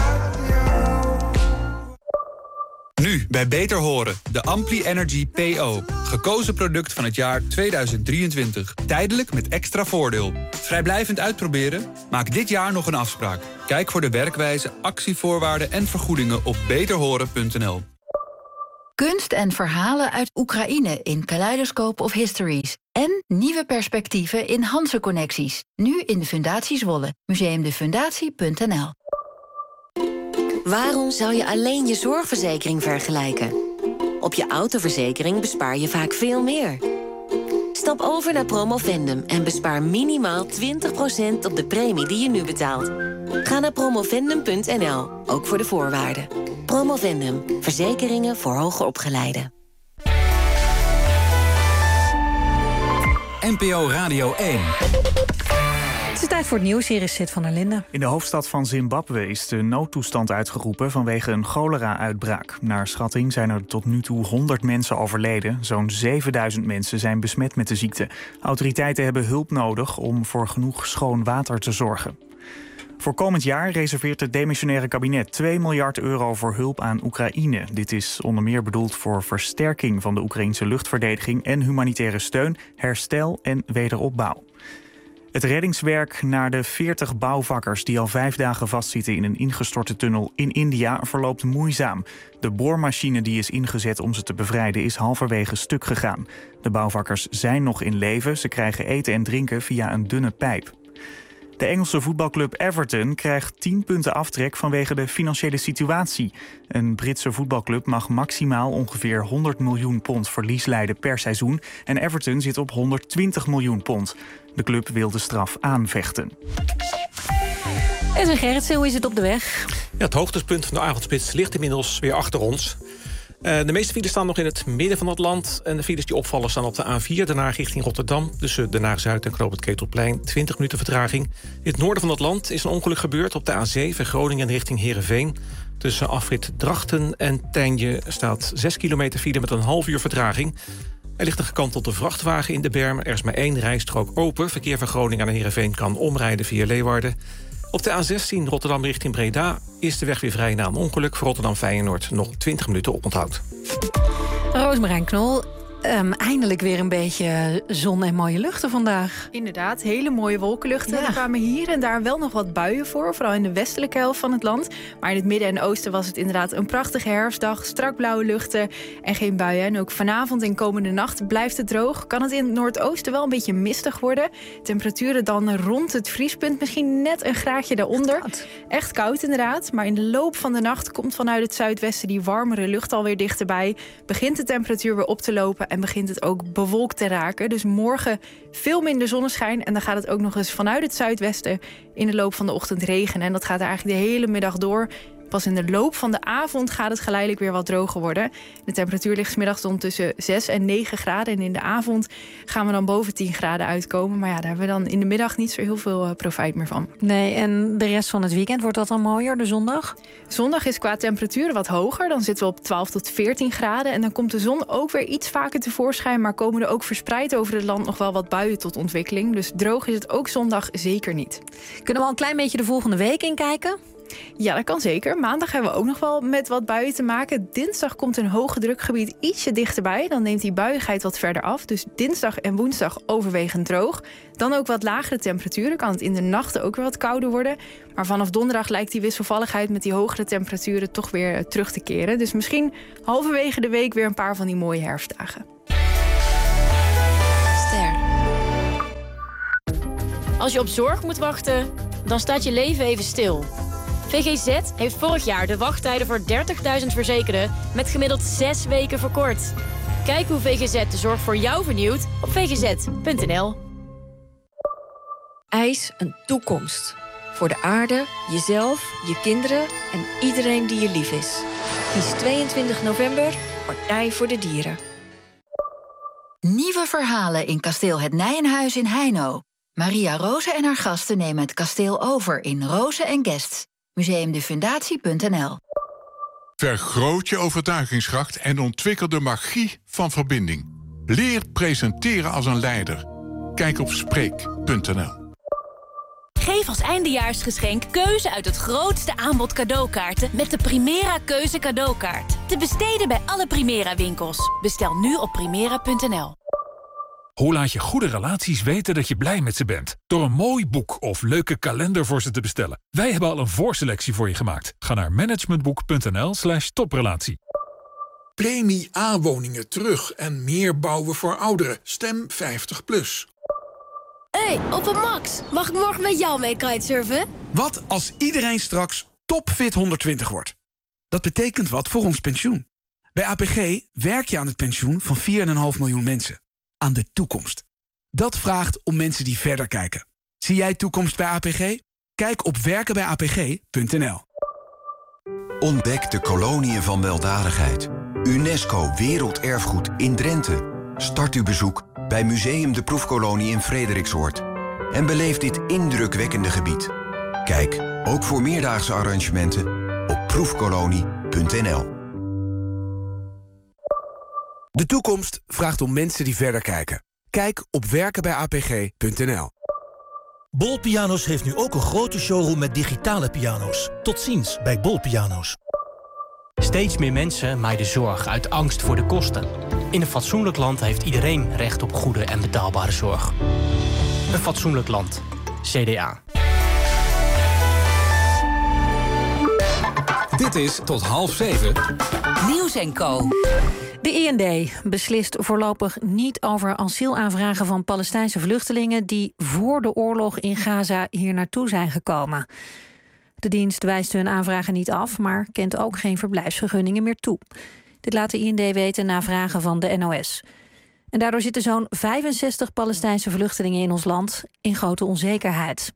Speaker 13: Nu bij Beter Horen, de Ampli Energy P O. Gekozen product van het jaar tweeduizend drieëntwintig. Tijdelijk met extra voordeel. Vrijblijvend uitproberen? Maak dit jaar nog een afspraak. Kijk voor de werkwijze, actievoorwaarden en vergoedingen op beter horen punt n l.
Speaker 24: Kunst en verhalen uit Oekraïne in Kaleidoscope of Histories. En nieuwe perspectieven in Hanse Connecties. Nu in de Fundatie Zwolle. museumdefundatie punt n l.
Speaker 26: Waarom zou je alleen je zorgverzekering vergelijken? Op je autoverzekering bespaar je vaak veel meer. Stap over naar Promovendum en bespaar minimaal twintig procent op de premie die je nu betaalt. Ga naar promovendum punt n l, ook voor de voorwaarden. Promovendum, verzekeringen voor hoger opgeleiden.
Speaker 14: N P O Radio één.
Speaker 3: Het is tijd voor het nieuws. Hier is Sid van der Linden.
Speaker 27: In de hoofdstad van Zimbabwe is de noodtoestand uitgeroepen vanwege een cholera-uitbraak. Naar schatting zijn er tot nu toe honderd mensen overleden. Zo'n zevenduizend mensen zijn besmet met de ziekte. Autoriteiten hebben hulp nodig om voor genoeg schoon water te zorgen. Voor komend jaar reserveert het demissionaire kabinet twee miljard euro voor hulp aan Oekraïne. Dit is onder meer bedoeld voor versterking van de Oekraïnse luchtverdediging en humanitaire steun, herstel en wederopbouw. Het reddingswerk naar de veertig bouwvakkers die al vijf dagen vastzitten in een ingestorte tunnel in India verloopt moeizaam. De boormachine die is ingezet om ze te bevrijden is halverwege stuk gegaan. De bouwvakkers zijn nog in leven, ze krijgen eten en drinken via een dunne pijp. De Engelse voetbalclub Everton krijgt tien punten aftrek vanwege de financiële situatie. Een Britse voetbalclub mag maximaal ongeveer honderd miljoen pond verlies lijden per seizoen en Everton zit op honderdtwintig miljoen pond. De club wil de straf aanvechten.
Speaker 3: Edwin Gerritsen, hoe is het op de weg?
Speaker 7: Ja, het hoogtepunt van de avondspits ligt inmiddels weer achter ons. Uh, de meeste files staan nog in het midden van het land. En de files die opvallen staan op de A vier, daarna richting Rotterdam. Tussen Den Haag-Zuid en Knoop het Ketelplein, twintig minuten vertraging. In het noorden van het land is een ongeluk gebeurd op de A zeven, Groningen richting Heerenveen. Tussen afrit Drachten en Tijnje staat zes kilometer file met een half uur vertraging. Er ligt een gekantelde vrachtwagen in de berm. Er is maar één rijstrook open. Verkeer van Groningen naar Heerenveen kan omrijden via Leeuwarden. Op de A zestien Rotterdam richting Breda is de weg weer vrij na een ongeluk. Voor Rotterdam-Feyenoord nog twintig minuten oponthoud.
Speaker 3: Roosmarijn Knol, um, eindelijk weer een beetje zon en mooie luchten vandaag.
Speaker 8: Inderdaad, hele mooie wolkenluchten.
Speaker 3: Ja.
Speaker 8: Er kwamen hier en daar wel nog wat buien voor, vooral in de westelijke helft van het land. Maar in het midden en oosten was het inderdaad een prachtige herfstdag. Strak blauwe luchten en geen buien. En ook vanavond en komende nacht blijft het droog. Kan het in het noordoosten wel een beetje mistig worden. Temperaturen dan rond het vriespunt, misschien net een graadje daaronder.
Speaker 3: Koud.
Speaker 8: Echt koud inderdaad, maar in de loop van de nacht komt vanuit het zuidwesten die warmere lucht alweer dichterbij. Begint de temperatuur weer op te lopen en begint het ook bewolkt te raken. Dus morgen veel minder zonneschijn en dan gaat het ook nog eens vanuit het zuidwesten in de loop van de ochtend regenen. En dat gaat er eigenlijk de hele middag door. Pas in de loop van de avond gaat het geleidelijk weer wat droger worden. De temperatuur ligt 's middags dan tussen zes en negen graden. En in de avond gaan we dan boven tien graden uitkomen. Maar ja, daar hebben we dan in de middag niet zo heel veel uh, profijt meer van.
Speaker 3: Nee, en de rest van het weekend, wordt dat dan mooier, de zondag?
Speaker 8: Zondag is qua temperatuur wat hoger. Dan zitten we op twaalf tot veertien graden. En dan komt de zon ook weer iets vaker tevoorschijn. Maar komen er ook verspreid over het land nog wel wat buien tot ontwikkeling. Dus droog is het ook zondag zeker niet.
Speaker 3: Kunnen we al een klein beetje de volgende week inkijken?
Speaker 8: Ja, dat kan zeker. Maandag hebben we ook nog wel met wat buien te maken. Dinsdag komt een hoge drukgebied ietsje dichterbij. Dan neemt die buiigheid wat verder af. Dus dinsdag en woensdag overwegend droog. Dan ook wat lagere temperaturen. Kan het in de nachten ook weer wat kouder worden. Maar vanaf donderdag lijkt die wisselvalligheid met die hogere temperaturen toch weer terug te keren. Dus misschien halverwege de week weer een paar van die mooie herfstdagen.
Speaker 25: Ster. Als je op zorg moet wachten, dan staat je leven even stil. V G Z heeft vorig jaar de wachttijden voor dertigduizend verzekerden met gemiddeld zes weken verkort. Kijk hoe V G Z de zorg voor jou vernieuwt op v g z punt n l.
Speaker 1: Eis een toekomst. Voor de aarde, jezelf, je kinderen en iedereen die je lief is. Kies tweeëntwintig november, Partij voor de Dieren.
Speaker 4: Nieuwe verhalen in kasteel Het Nijenhuis in Heino. Maria Roze en haar gasten nemen het kasteel over in Roze en Guests. museumdefundatie punt n l.
Speaker 9: Vergroot je overtuigingskracht en ontwikkel de magie van verbinding. Leer presenteren als een leider. Kijk op spreek punt n l.
Speaker 25: Geef als eindejaarsgeschenk keuze uit het grootste aanbod cadeaukaarten met de Primera Keuze cadeaukaart. Te besteden bij alle Primera winkels. Bestel nu op primera punt n l.
Speaker 10: Hoe laat je goede relaties weten dat je blij met ze bent? Door een mooi boek of leuke kalender voor ze te bestellen. Wij hebben al een voorselectie voor je gemaakt. Ga naar managementboek punt n l slash toprelatie.
Speaker 11: Premie A-woningen terug en meer bouwen voor ouderen. Stem vijftig plus.
Speaker 12: Hey, opa Max, mag ik morgen met jou mee kitesurfen?
Speaker 23: Wat als iedereen straks topfit honderdtwintig wordt? Dat betekent wat voor ons pensioen. Bij A P G werk je aan het pensioen van vier komma vijf miljoen mensen. Aan de toekomst. Dat vraagt om mensen die verder kijken. Zie jij toekomst bij A P G? Kijk op werken bij a p g punt n l.
Speaker 15: Ontdek de koloniën van weldadigheid. UNESCO Werelderfgoed in Drenthe. Start uw bezoek bij Museum de Proefkolonie in Frederiksoord. En beleef dit indrukwekkende gebied. Kijk, ook voor meerdaagse arrangementen, op proefkolonie punt n l.
Speaker 23: De toekomst vraagt om mensen die verder kijken. Kijk op werken bij a p g punt n l.
Speaker 16: Bol Piano's heeft nu ook een grote showroom met digitale piano's. Tot ziens bij Bol Piano's.
Speaker 28: Steeds meer mensen maaien zorg uit angst voor de kosten. In een fatsoenlijk land heeft iedereen recht op goede en betaalbare zorg. Een fatsoenlijk land. C D A.
Speaker 14: Dit is tot half zeven.
Speaker 20: Nieuws en Co.
Speaker 3: De I N D beslist voorlopig niet over asielaanvragen van Palestijnse vluchtelingen die voor de oorlog in Gaza hier naartoe zijn gekomen. De dienst wijst hun aanvragen niet af, maar kent ook geen verblijfsvergunningen meer toe. Dit laat de I N D weten na vragen van de N O S. En daardoor zitten zo'n vijfenzestig Palestijnse vluchtelingen in ons land in grote onzekerheid.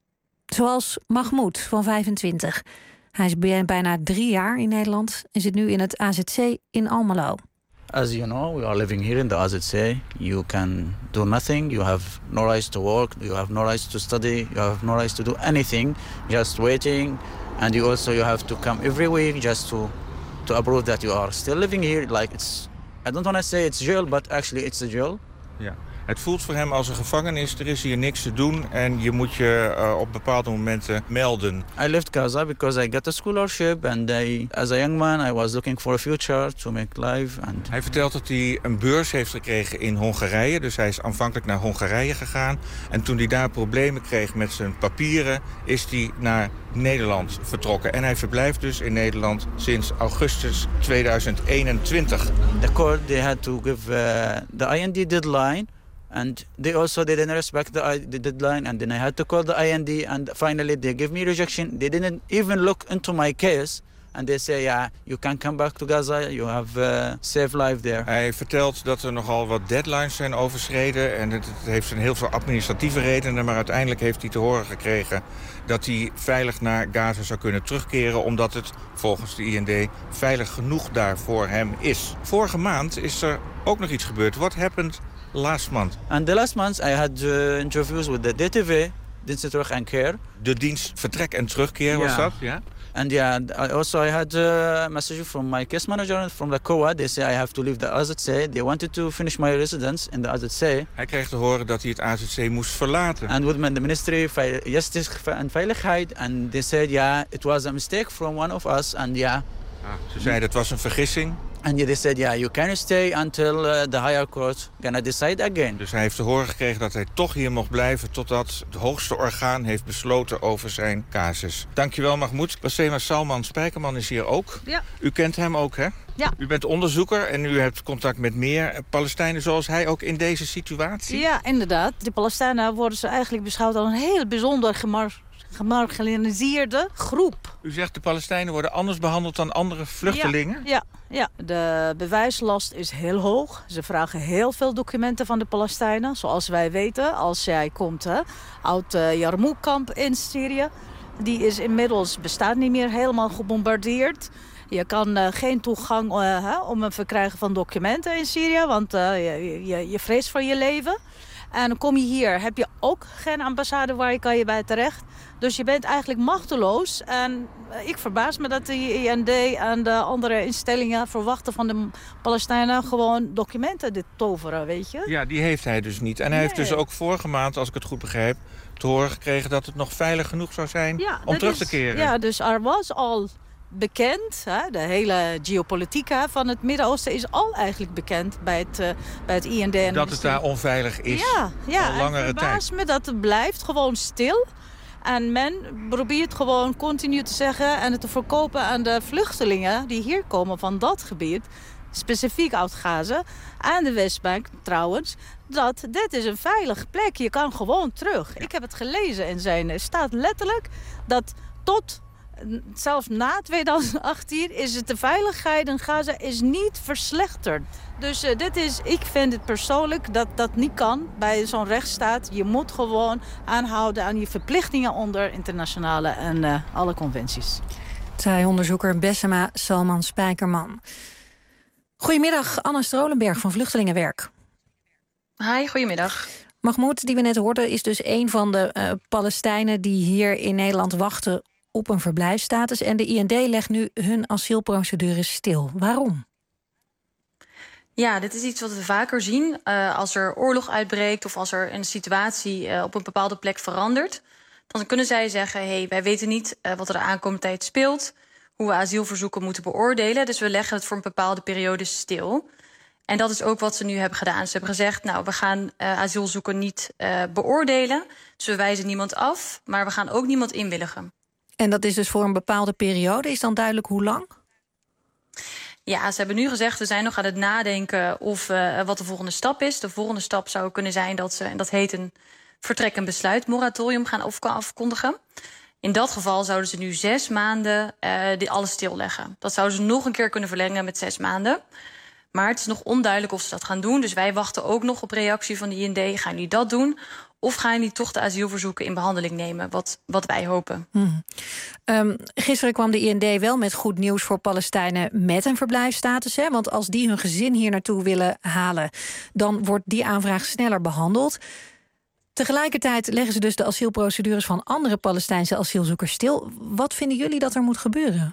Speaker 3: Zoals Mahmoud van vijfentwintig. Hij is bijna drie jaar in Nederland en zit nu in het A Z C in Almelo.
Speaker 2: As you know, we are living here in the A Z C. You can do nothing. You have no rights to work. You have no rights to study. You have no rights to do anything. Just waiting. And you also you have to come every week just to to approve that you are still living here. Like it's, I don't want to say it's jail, but actually it's a jail.
Speaker 5: Ja. Het voelt voor hem als een gevangenis. Er is hier niks te doen en je moet je uh, op bepaalde momenten melden.
Speaker 2: I left Gaza because I got a scholarship and I, as a young man I was looking for a future to make life. And...
Speaker 5: Hij vertelt dat hij een beurs heeft gekregen in Hongarije. Dus hij is aanvankelijk naar Hongarije gegaan. En toen hij daar problemen kreeg met zijn papieren, is hij naar Nederland vertrokken. En hij verblijft dus in Nederland sinds augustus tweeduizend eenentwintig.
Speaker 2: The court they had to give uh, the I N D deadline. And they also didn't respect the, the deadline, and then I had to call the I N D, and finally they gave me rejection. They didn't even look into my case, and they say, yeah, you can come back to Gaza, you have a safe life there.
Speaker 5: Hij vertelt dat er nogal wat deadlines zijn overschreden, en het, het heeft een heel veel administratieve redenen, maar uiteindelijk heeft hij te horen gekregen dat hij veilig naar Gaza zou kunnen terugkeren, omdat het volgens de I N D veilig genoeg daar voor hem is. Vorige maand is er ook nog iets gebeurd. What happened last month?
Speaker 2: And the last month I had uh, interviews with the D T V, dienst terug en keer.
Speaker 5: De dienst vertrek en terugkeer was
Speaker 2: yeah.
Speaker 5: dat, ja?
Speaker 2: And yeah, I also I had a message from my case manager and from the C O A. They say I have to leave the A Z C. They wanted to finish my residence in the A Z C.
Speaker 5: Hij kreeg te horen dat hij het A Z C moest verlaten.
Speaker 2: And with the Ministry of Justice and Veiligheid, and they said yeah, it was a mistake from one of us, and yeah.
Speaker 5: Ah, ze zeiden het was een vergissing.
Speaker 2: And they said, yeah, you can stay until uh, the higher court gonna decide again.
Speaker 5: Dus hij heeft te horen gekregen dat hij toch hier mocht blijven totdat het hoogste orgaan heeft besloten over zijn casus. Dankjewel, Mahmoud. Bassema Salman Spijkerman is hier ook.
Speaker 6: Ja.
Speaker 5: U kent hem ook, hè?
Speaker 6: Ja.
Speaker 5: U bent onderzoeker en u hebt contact met meer Palestijnen zoals hij ook in deze situatie.
Speaker 6: Ja, inderdaad. De Palestijnen worden ze eigenlijk beschouwd als een heel bijzonder gemar gemarginaliseerde groep.
Speaker 5: U zegt de Palestijnen worden anders behandeld dan andere vluchtelingen?
Speaker 6: Ja, ja, ja. De bewijslast is heel hoog. Ze vragen heel veel documenten van de Palestijnen. Zoals wij weten, als jij komt hè, uit de Yarmouk-kamp in Syrië. Die is inmiddels, bestaat niet meer, helemaal gebombardeerd. Je kan uh, geen toegang uh, hè, om het verkrijgen van documenten in Syrië. Want uh, je, je, je vreest voor je leven. En dan kom je hier, heb je ook geen ambassade waar je kan je bij terecht. Dus je bent eigenlijk machteloos. En ik verbaas me dat de I N D en de andere instellingen verwachten van de Palestijnen gewoon documenten dit toveren, weet je?
Speaker 5: Ja, die heeft hij dus niet. En hij nee. heeft dus ook vorige maand, als ik het goed begrijp, te horen gekregen dat het nog veilig genoeg zou zijn ja, om terug
Speaker 6: is,
Speaker 5: te keren.
Speaker 6: Ja, dus er was al bekend, hè, de hele geopolitiek hè, van het Midden-Oosten is al eigenlijk bekend bij het, uh, bij het I N D. En
Speaker 5: dat het daar onveilig is,
Speaker 6: ja, ja,
Speaker 5: al langere tijd.
Speaker 6: Ja, verbaast me dat het blijft gewoon stil. En men probeert gewoon continu te zeggen en het te verkopen aan de vluchtelingen die hier komen van dat gebied, specifiek uit Gaza en de Westbank trouwens, dat dit is een veilige plek. Je kan gewoon terug. Ja. Ik heb het gelezen in zijn, er staat letterlijk dat tot zelfs na tweeduizend achttien is het de veiligheid in Gaza is niet verslechterd. Dus uh, dit is, ik vind het persoonlijk dat dat niet kan bij zo'n rechtsstaat. Je moet gewoon aanhouden aan je verplichtingen onder internationale en uh, alle conventies.
Speaker 3: Zij onderzoeker Bassema Salman Spijkerman. Goedemiddag, Anne Strolenberg van Vluchtelingenwerk.
Speaker 17: Hi, goedemiddag.
Speaker 3: Mahmoud, die we net hoorden, is dus een van de uh, Palestijnen die hier in Nederland wachten op een verblijfsstatus. En de I N D legt nu hun asielprocedures stil. Waarom?
Speaker 17: Ja, dit is iets wat we vaker zien. Uh, als er oorlog uitbreekt of als er een situatie uh, op een bepaalde plek verandert, dan kunnen zij zeggen, hey, wij weten niet uh, wat er de aankomende tijd speelt, hoe we asielverzoeken moeten beoordelen. Dus we leggen het voor een bepaalde periode stil. En dat is ook wat ze nu hebben gedaan. Ze hebben gezegd, nou, we gaan uh, asielzoeken niet uh, beoordelen. Dus we wijzen niemand af, maar we gaan ook niemand inwilligen.
Speaker 3: En dat is dus voor een bepaalde periode. Is dan duidelijk hoe lang?
Speaker 17: Ja, ze hebben nu gezegd, we zijn nog aan het nadenken of uh, wat de volgende stap is. De volgende stap zou kunnen zijn dat ze, en dat heet een vertrek- en besluitmoratorium gaan afkondigen. In dat geval zouden ze nu zes maanden uh, dit alles stilleggen. Dat zouden ze nog een keer kunnen verlengen met zes maanden. Maar het is nog onduidelijk of ze dat gaan doen. Dus wij wachten ook nog op reactie van de I N D. Gaan jullie dat doen? Of gaan jullie toch de asielverzoeken in behandeling nemen? Wat, wat wij hopen.
Speaker 3: Hmm. Um, gisteren kwam de I N D wel met goed nieuws voor Palestijnen met een verblijfsstatus. Hè? Want als die hun gezin hier naartoe willen halen, dan wordt die aanvraag sneller behandeld. Tegelijkertijd leggen ze dus de asielprocedures van andere Palestijnse asielzoekers stil. Wat vinden jullie dat er moet gebeuren?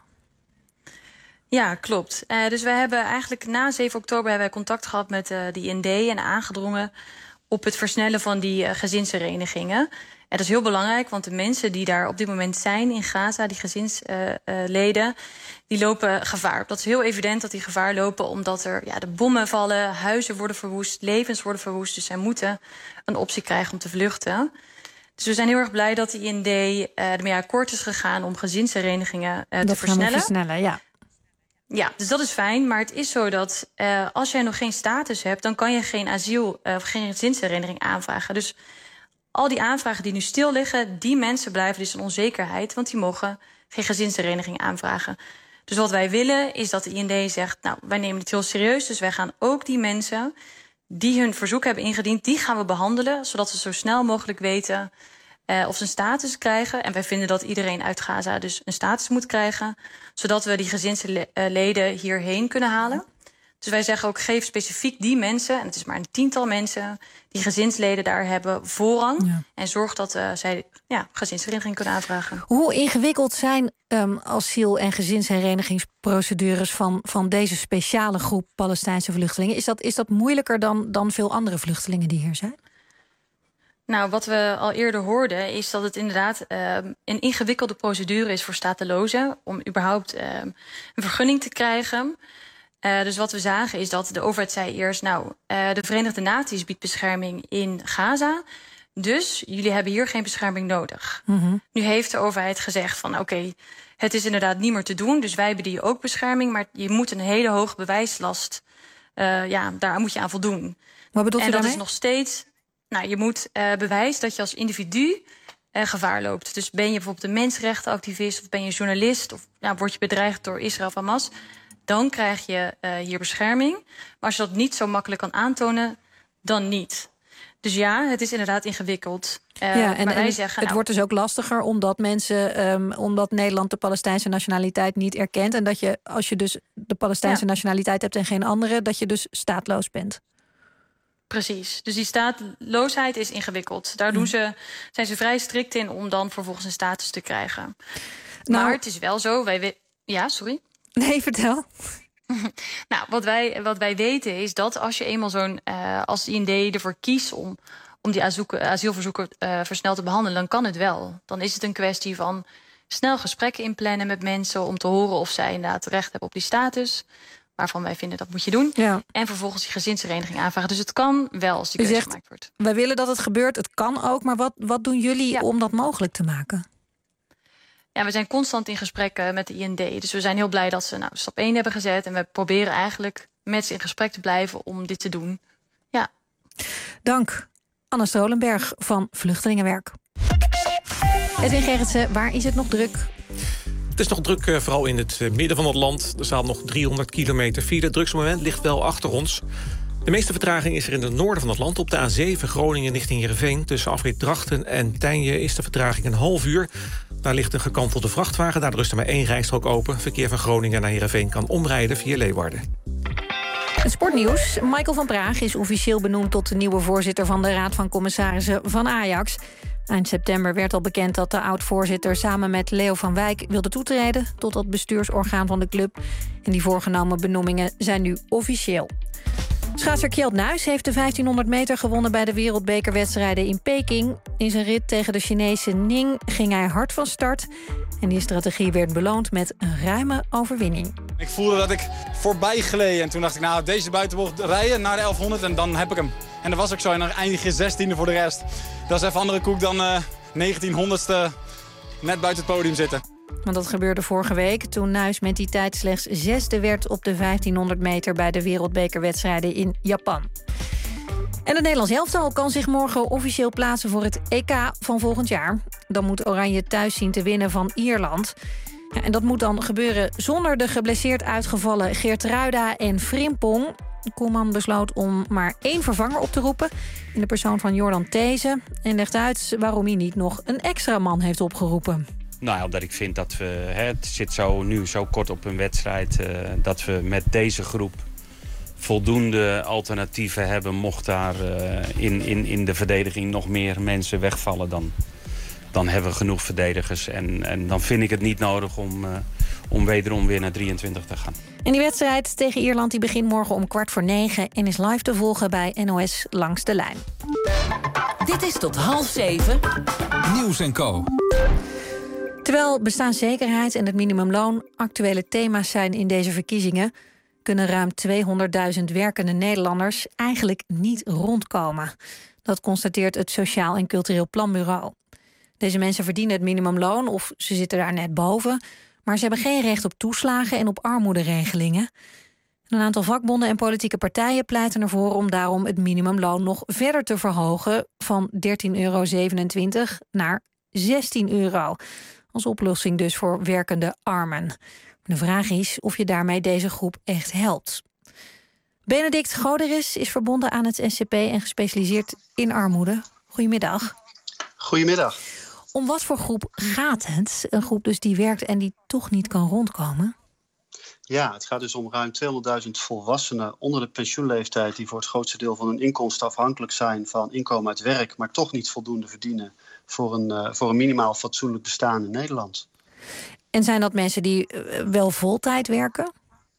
Speaker 17: Ja, klopt. Uh, dus wij hebben eigenlijk na zeven oktober hebben wij contact gehad met uh, de I N D en aangedrongen op het versnellen van die uh, gezinsherenigingen. En dat is heel belangrijk, want de mensen die daar op dit moment zijn in Gaza, die gezinsleden, uh, uh, die lopen gevaar. Dat is heel evident dat die gevaar lopen, omdat er ja, de bommen vallen, huizen worden verwoest, levens worden verwoest. Dus zij moeten een optie krijgen om te vluchten. Dus we zijn heel erg blij dat de I N D uh, ermee akkoord is gegaan om gezinsherenigingen uh, te versnellen.
Speaker 3: Dat gaan we versnellen, ja.
Speaker 17: Ja, dus dat is fijn. Maar het is zo dat uh, als jij nog geen status hebt, dan kan je geen asiel uh, of geen gezinshereniging aanvragen. Dus al die aanvragen die nu stil liggen, die mensen blijven dus in onzekerheid, want die mogen geen gezinshereniging aanvragen. Dus wat wij willen is dat de I N D zegt, nou, wij nemen het heel serieus, dus wij gaan ook die mensen die hun verzoek hebben ingediend, die gaan we behandelen, zodat we zo snel mogelijk weten Uh, of ze een status krijgen. En wij vinden dat iedereen uit Gaza dus een status moet krijgen, zodat we die gezinsleden hierheen kunnen halen. Dus wij zeggen ook, geef specifiek die mensen, en het is maar een tiental mensen, die gezinsleden daar hebben, voorrang. Ja. En zorg dat uh, zij ja, gezinshereniging kunnen aanvragen.
Speaker 3: Hoe ingewikkeld zijn um, asiel- en gezinsherenigingsprocedures van, van deze speciale groep Palestijnse vluchtelingen? Is dat, is dat moeilijker dan, dan veel andere vluchtelingen die hier zijn?
Speaker 17: Nou, wat we al eerder hoorden is dat het inderdaad uh, een ingewikkelde procedure is voor statelozen om überhaupt uh, een vergunning te krijgen. Uh, dus wat we zagen is dat de overheid zei eerst, nou, uh, de Verenigde Naties biedt bescherming in Gaza, dus jullie hebben hier geen bescherming nodig. Mm-hmm. Nu heeft de overheid gezegd van oké, okay, het is inderdaad niet meer te doen, dus wij bieden je ook bescherming, maar je moet een hele hoge bewijslast, uh, ja, daar moet je aan voldoen.
Speaker 3: Wat bedoelt
Speaker 17: en
Speaker 3: u
Speaker 17: dat
Speaker 3: daarmee?
Speaker 17: is nog steeds. Nou, je moet uh, bewijzen dat je als individu uh, gevaar loopt. Dus ben je bijvoorbeeld een mensenrechtenactivist of ben je een journalist of nou, word je bedreigd door Israël of Hamas, dan krijg je uh, hier bescherming. Maar als je dat niet zo makkelijk kan aantonen, dan niet. Dus ja, het is inderdaad ingewikkeld. Uh,
Speaker 3: ja, en,
Speaker 17: maar wij
Speaker 3: en
Speaker 17: zeggen,
Speaker 3: het
Speaker 17: nou,
Speaker 3: wordt dus ook lastiger omdat mensen, um, omdat Nederland de Palestijnse nationaliteit niet erkent. En dat je, als je dus de Palestijnse ja. nationaliteit hebt en geen andere, dat je dus staatloos bent.
Speaker 17: Precies. Dus die staatloosheid is ingewikkeld. Daar doen ze, zijn ze vrij strikt in om dan vervolgens een status te krijgen. Nou, maar het is wel zo. Wij we- ja, sorry.
Speaker 3: Nee, vertel.
Speaker 17: Nou, wat wij, wat wij weten is dat als je eenmaal zo'n uh, als de I N D ervoor kiest om, om die asielzoeken, asielverzoeken uh, versneld te behandelen, dan kan het wel. Dan is het een kwestie van snel gesprekken inplannen met mensen om te horen of zij inderdaad recht hebben op die status, waarvan wij vinden dat moet je doen. Ja. En vervolgens die gezinshereniging aanvragen. Dus het kan wel als die keuze gemaakt wordt.
Speaker 3: Wij willen dat het gebeurt, het kan ook. Maar wat, wat doen jullie ja. om dat mogelijk te maken?
Speaker 17: Ja, we zijn constant in gesprek uh, met de I N D. Dus we zijn heel blij dat ze nou, stap één hebben gezet. En we proberen eigenlijk met ze in gesprek te blijven om dit te doen. Ja.
Speaker 3: Dank, Anna Stolenberg van Vluchtelingenwerk. Edwin Gerritsen, waar is het nog druk?
Speaker 7: Het is nog druk, vooral in het midden van het land. Er staat nog driehonderd kilometer file. Het drukste moment ligt wel achter ons. De meeste vertraging is er in het noorden van het land. Op de A zeven Groningen richting Heerenveen. Tussen afrit Drachten en Tijnje is de vertraging een half uur. Daar ligt een gekantelde vrachtwagen. Daardoor is er maar één rijstrook open. Verkeer van Groningen naar Heerenveen kan omrijden via Leeuwarden.
Speaker 3: Het sportnieuws. Michael van Praag is officieel benoemd tot de nieuwe voorzitter van de Raad van Commissarissen van Ajax. Eind september werd al bekend dat de oud-voorzitter samen met Leo van Wijk wilde toetreden tot het bestuursorgaan van de club. En die voorgenomen benoemingen zijn nu officieel. Schaatser Kjeld Nuis heeft de vijftienhonderd meter gewonnen bij de wereldbekerwedstrijden in Peking. In zijn rit tegen de Chinese Ning ging hij hard van start. En die strategie werd beloond met een ruime overwinning.
Speaker 13: Ik voelde dat ik voorbij gleed en toen dacht ik, nou, deze buitenbocht rijden naar de elfhonderd en dan heb ik hem. En dat was ook zo en dan eindig je zestiende voor de rest. Dat is even andere koek dan uh, negentienhonderdste net buiten het podium zitten.
Speaker 3: Want dat gebeurde vorige week toen Nuis met die tijd slechts zesde werd op de vijftienhonderd meter bij de wereldbekerwedstrijden in Japan. En het Nederlands elftal kan zich morgen officieel plaatsen voor het E K van volgend jaar. Dan moet Oranje thuis zien te winnen van Ierland. Ja, en dat moet dan gebeuren zonder de geblesseerd uitgevallen Geertruida en Frimpong. Koeman besloot om maar één vervanger op te roepen in de persoon van Jordan These en legt uit waarom hij niet nog een extra man heeft opgeroepen.
Speaker 8: Nou ja, omdat ik vind dat we, hè, het zit zo, nu zo kort op een wedstrijd, uh, dat we met deze groep voldoende alternatieven hebben. Mocht daar uh, in, in, in de verdediging nog meer mensen wegvallen, dan, dan hebben we genoeg verdedigers. En, en dan vind ik het niet nodig om, uh, om wederom weer naar drieëntwintig te gaan.
Speaker 3: En die wedstrijd tegen Ierland die begint morgen om kwart voor negen en is live te volgen bij N O S Langs de Lijn.
Speaker 20: Dit is tot half zeven.
Speaker 14: Nieuws en Co.
Speaker 3: Terwijl bestaanszekerheid en het minimumloon actuele thema's zijn in deze verkiezingen, kunnen ruim tweehonderdduizend werkende Nederlanders eigenlijk niet rondkomen. Dat constateert het Sociaal en Cultureel Planbureau. Deze mensen verdienen het minimumloon of ze zitten daar net boven, maar ze hebben geen recht op toeslagen en op armoederegelingen. Een aantal vakbonden en politieke partijen pleiten ervoor om daarom het minimumloon nog verder te verhogen van dertien euro zevenentwintig naar zestien euro. Als oplossing dus voor werkende armen. De vraag is of je daarmee deze groep echt helpt. Benedict Goderis is verbonden aan het S C P en gespecialiseerd in armoede. Goedemiddag.
Speaker 18: Goedemiddag.
Speaker 3: Om wat voor groep gaat het? Een groep dus die werkt en die toch niet kan rondkomen?
Speaker 18: Ja, het gaat dus om ruim tweehonderdduizend volwassenen onder de pensioenleeftijd die voor het grootste deel van hun inkomsten afhankelijk zijn van inkomen uit werk, maar toch niet voldoende verdienen voor een, uh, voor een minimaal fatsoenlijk bestaan in Nederland.
Speaker 3: En zijn dat mensen die uh, wel voltijd werken?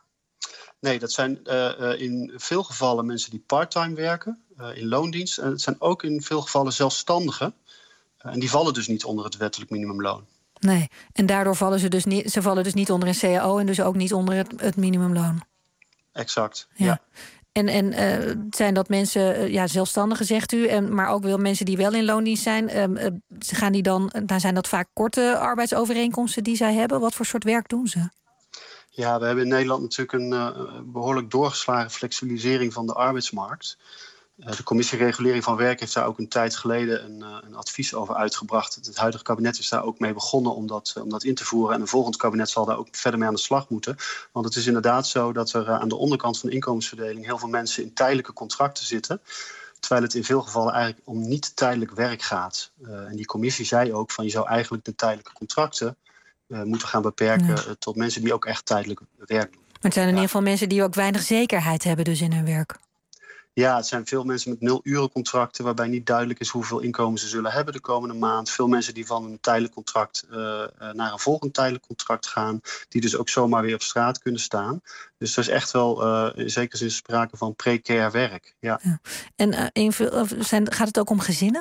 Speaker 18: Nee, dat zijn uh, uh, in veel gevallen mensen die parttime werken, uh, in loondienst. En het zijn ook in veel gevallen zelfstandigen. Uh, en die vallen dus niet onder het wettelijk minimumloon.
Speaker 3: Nee, en daardoor vallen ze dus niet, ze vallen dus niet onder een C A O en dus ook niet onder het, het minimumloon.
Speaker 18: Exact,
Speaker 3: ja.
Speaker 18: ja.
Speaker 3: En, en uh, zijn dat mensen, uh, ja, zelfstandigen zegt u, en, maar ook wel mensen die wel in loondienst zijn. Uh, uh, gaan die dan, dan zijn dat vaak korte arbeidsovereenkomsten die zij hebben. Wat voor soort werk doen ze?
Speaker 18: Ja, we hebben in Nederland natuurlijk een uh, behoorlijk doorgeslagen flexibilisering van de arbeidsmarkt. Uh, de Commissie Regulering van Werk heeft daar ook een tijd geleden een, uh, een advies over uitgebracht. Het huidige kabinet is daar ook mee begonnen om dat, uh, om dat in te voeren. En een volgend kabinet zal daar ook verder mee aan de slag moeten. Want het is inderdaad zo dat er uh, aan de onderkant van de inkomensverdeling heel veel mensen in tijdelijke contracten zitten. Terwijl het in veel gevallen eigenlijk om niet tijdelijk werk gaat. Uh, en die commissie zei ook van je zou eigenlijk de tijdelijke contracten uh, moeten gaan beperken ja. uh, tot mensen die ook echt tijdelijk werk doen.
Speaker 3: Maar het zijn in ja. ieder geval mensen die ook weinig zekerheid hebben dus in hun werk.
Speaker 18: Ja, het zijn veel mensen met nul-urencontracten waarbij niet duidelijk is hoeveel inkomen ze zullen hebben de komende maand. Veel mensen die van een tijdelijk contract uh, naar een volgend tijdelijk contract gaan, die dus ook zomaar weer op straat kunnen staan. Dus er is echt wel uh, in zekere zin sprake van precair werk. Ja. Ja.
Speaker 3: En uh, in veel, zijn, gaat het ook om gezinnen?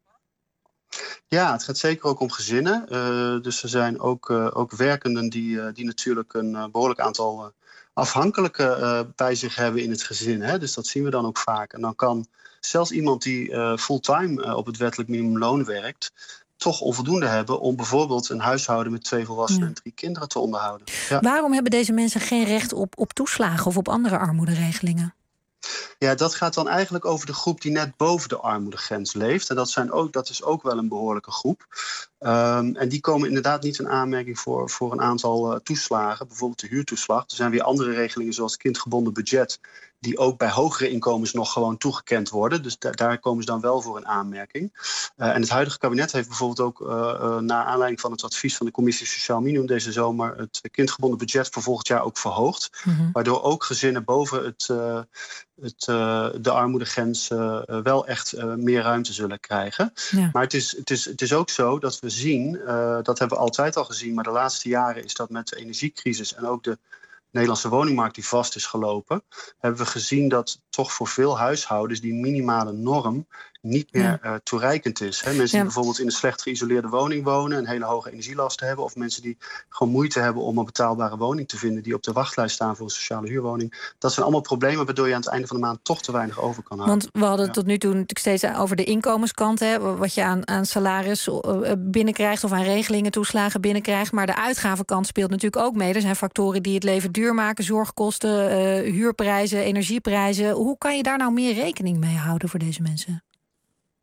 Speaker 18: Ja, het gaat zeker ook om gezinnen. Uh, dus er zijn ook, uh, ook werkenden die, uh, die natuurlijk een uh, behoorlijk aantal Uh, afhankelijke uh, bij zich hebben in het gezin. Hè? Dus dat zien we dan ook vaak. En dan kan zelfs iemand die uh, fulltime uh, op het wettelijk minimumloon werkt toch onvoldoende hebben om bijvoorbeeld een huishouden met twee volwassenen ja. en drie kinderen te onderhouden. Ja.
Speaker 3: Waarom hebben deze mensen geen recht op, op toeslagen of op andere armoederegelingen?
Speaker 18: Ja, dat gaat dan eigenlijk over de groep die net boven de armoedegrens leeft. En dat, zijn ook, dat is ook wel een behoorlijke groep. Um, en die komen inderdaad niet in aanmerking voor, voor een aantal uh, toeslagen. Bijvoorbeeld de huurtoeslag. Er zijn weer andere regelingen zoals het kindgebonden budget, die ook bij hogere inkomens nog gewoon toegekend worden. Dus da- daar komen ze dan wel voor in aanmerking. Uh, en het huidige kabinet heeft bijvoorbeeld ook uh, uh, naar aanleiding van het advies van de Commissie Sociaal Minimum deze zomer het kindgebonden budget voor volgend jaar ook verhoogd. Mm-hmm. Waardoor ook gezinnen boven het, uh, het, uh, de armoedegrens uh, wel echt uh, meer ruimte zullen krijgen. Ja. Maar het is, het, is, het is ook zo dat we zien, uh, dat hebben we altijd al gezien, maar de laatste jaren is dat met de energiecrisis en ook de Nederlandse woningmarkt die vast is gelopen, hebben we gezien dat toch voor veel huishoudens die minimale norm niet meer ja. uh, toereikend is. Hè? Mensen ja. die bijvoorbeeld in een slecht geïsoleerde woning wonen en hele hoge energielasten hebben, of mensen die gewoon moeite hebben om een betaalbare woning te vinden, die op de wachtlijst staan voor een sociale huurwoning. Dat zijn allemaal problemen waardoor je aan het einde van de maand toch te weinig over kan houden.
Speaker 3: Want we hadden
Speaker 18: ja.
Speaker 3: tot nu toe natuurlijk steeds over de inkomenskant, hè, wat je aan, aan salaris binnenkrijgt of aan regelingen, toeslagen binnenkrijgt. Maar de uitgavenkant speelt natuurlijk ook mee. Er zijn factoren die het leven duur maken, zorgkosten, uh, huurprijzen, energieprijzen. Hoe kan je daar nou meer rekening mee houden voor deze mensen?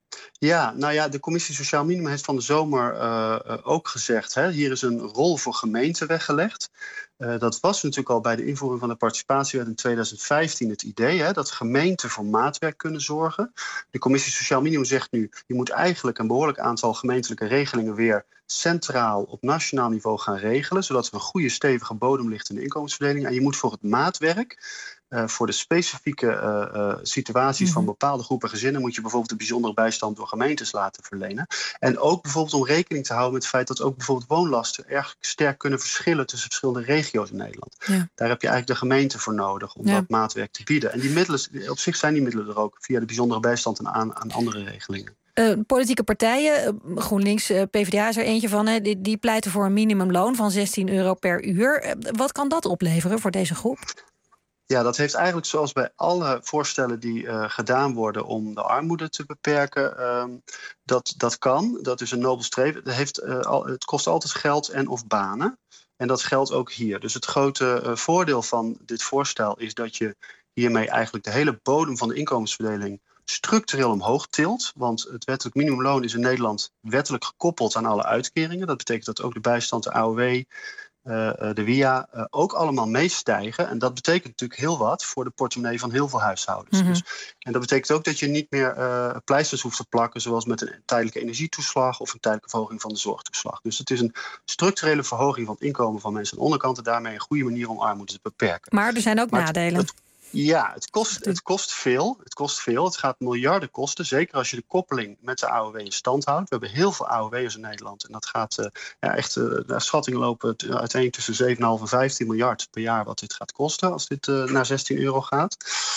Speaker 18: Ja, nou ja, de Commissie Sociaal Minimum heeft van de zomer uh, uh, ook gezegd... Hè, hier is een rol voor gemeenten weggelegd. Uh, dat was natuurlijk al bij de invoering van de participatiewet in tweeduizend vijftien het idee... Hè, dat gemeenten voor maatwerk kunnen zorgen. De Commissie Sociaal Minimum zegt nu... je moet eigenlijk een behoorlijk aantal gemeentelijke regelingen... weer centraal op nationaal niveau gaan regelen... zodat er een goede, stevige bodem ligt in de inkomensverdeling. En je moet voor het maatwerk... Uh, voor de specifieke uh, uh, situaties mm-hmm. van bepaalde groepen gezinnen... moet je bijvoorbeeld de bijzondere bijstand door gemeentes laten verlenen. En ook bijvoorbeeld om rekening te houden met het feit... dat ook bijvoorbeeld woonlasten erg sterk kunnen verschillen... tussen verschillende regio's in Nederland. Ja. Daar heb je eigenlijk de gemeente voor nodig om ja. dat maatwerk te bieden. En die middelen, op zich zijn die middelen er ook... via de bijzondere bijstand en aan, aan andere regelingen.
Speaker 3: Uh, politieke partijen, GroenLinks, uh, P v d A is er eentje van... Hè, die, die pleiten voor een minimumloon van zestien euro per uur. Uh, wat kan dat opleveren voor deze groep?
Speaker 18: Ja, dat heeft eigenlijk zoals bij alle voorstellen die uh, gedaan worden... om de armoede te beperken, uh, dat, dat kan. Dat is een nobel streven. Het, heeft, uh, al, het kost altijd geld en of banen. En dat geldt ook hier. Dus het grote uh, voordeel van dit voorstel is dat je hiermee eigenlijk... de hele bodem van de inkomensverdeling structureel omhoog tilt. Want het wettelijk minimumloon is in Nederland wettelijk gekoppeld aan alle uitkeringen. Dat betekent dat ook de bijstand, de A O W... Uh, de W I A uh, ook allemaal meestijgen. En dat betekent natuurlijk heel wat voor de portemonnee van heel veel huishoudens. Mm-hmm. Dus, en dat betekent ook dat je niet meer uh, pleisters hoeft te plakken... zoals met een tijdelijke energietoeslag of een tijdelijke verhoging van de zorgtoeslag. Dus het is een structurele verhoging van het inkomen van mensen aan de onderkant... en daarmee een goede manier om armoede te beperken.
Speaker 3: Maar er zijn ook maar nadelen.
Speaker 18: Het, het, ja, het kost, het kost veel. Het kost veel. Het gaat miljarden kosten. Zeker als je de koppeling met de A O W in stand houdt. We hebben heel veel A O W'ers in Nederland. En dat gaat uh, ja, echt... Uh, de schattingen lopen uiteen tussen zeven komma vijf en vijftien miljard per jaar... wat dit gaat kosten als dit uh, naar zestien euro gaat.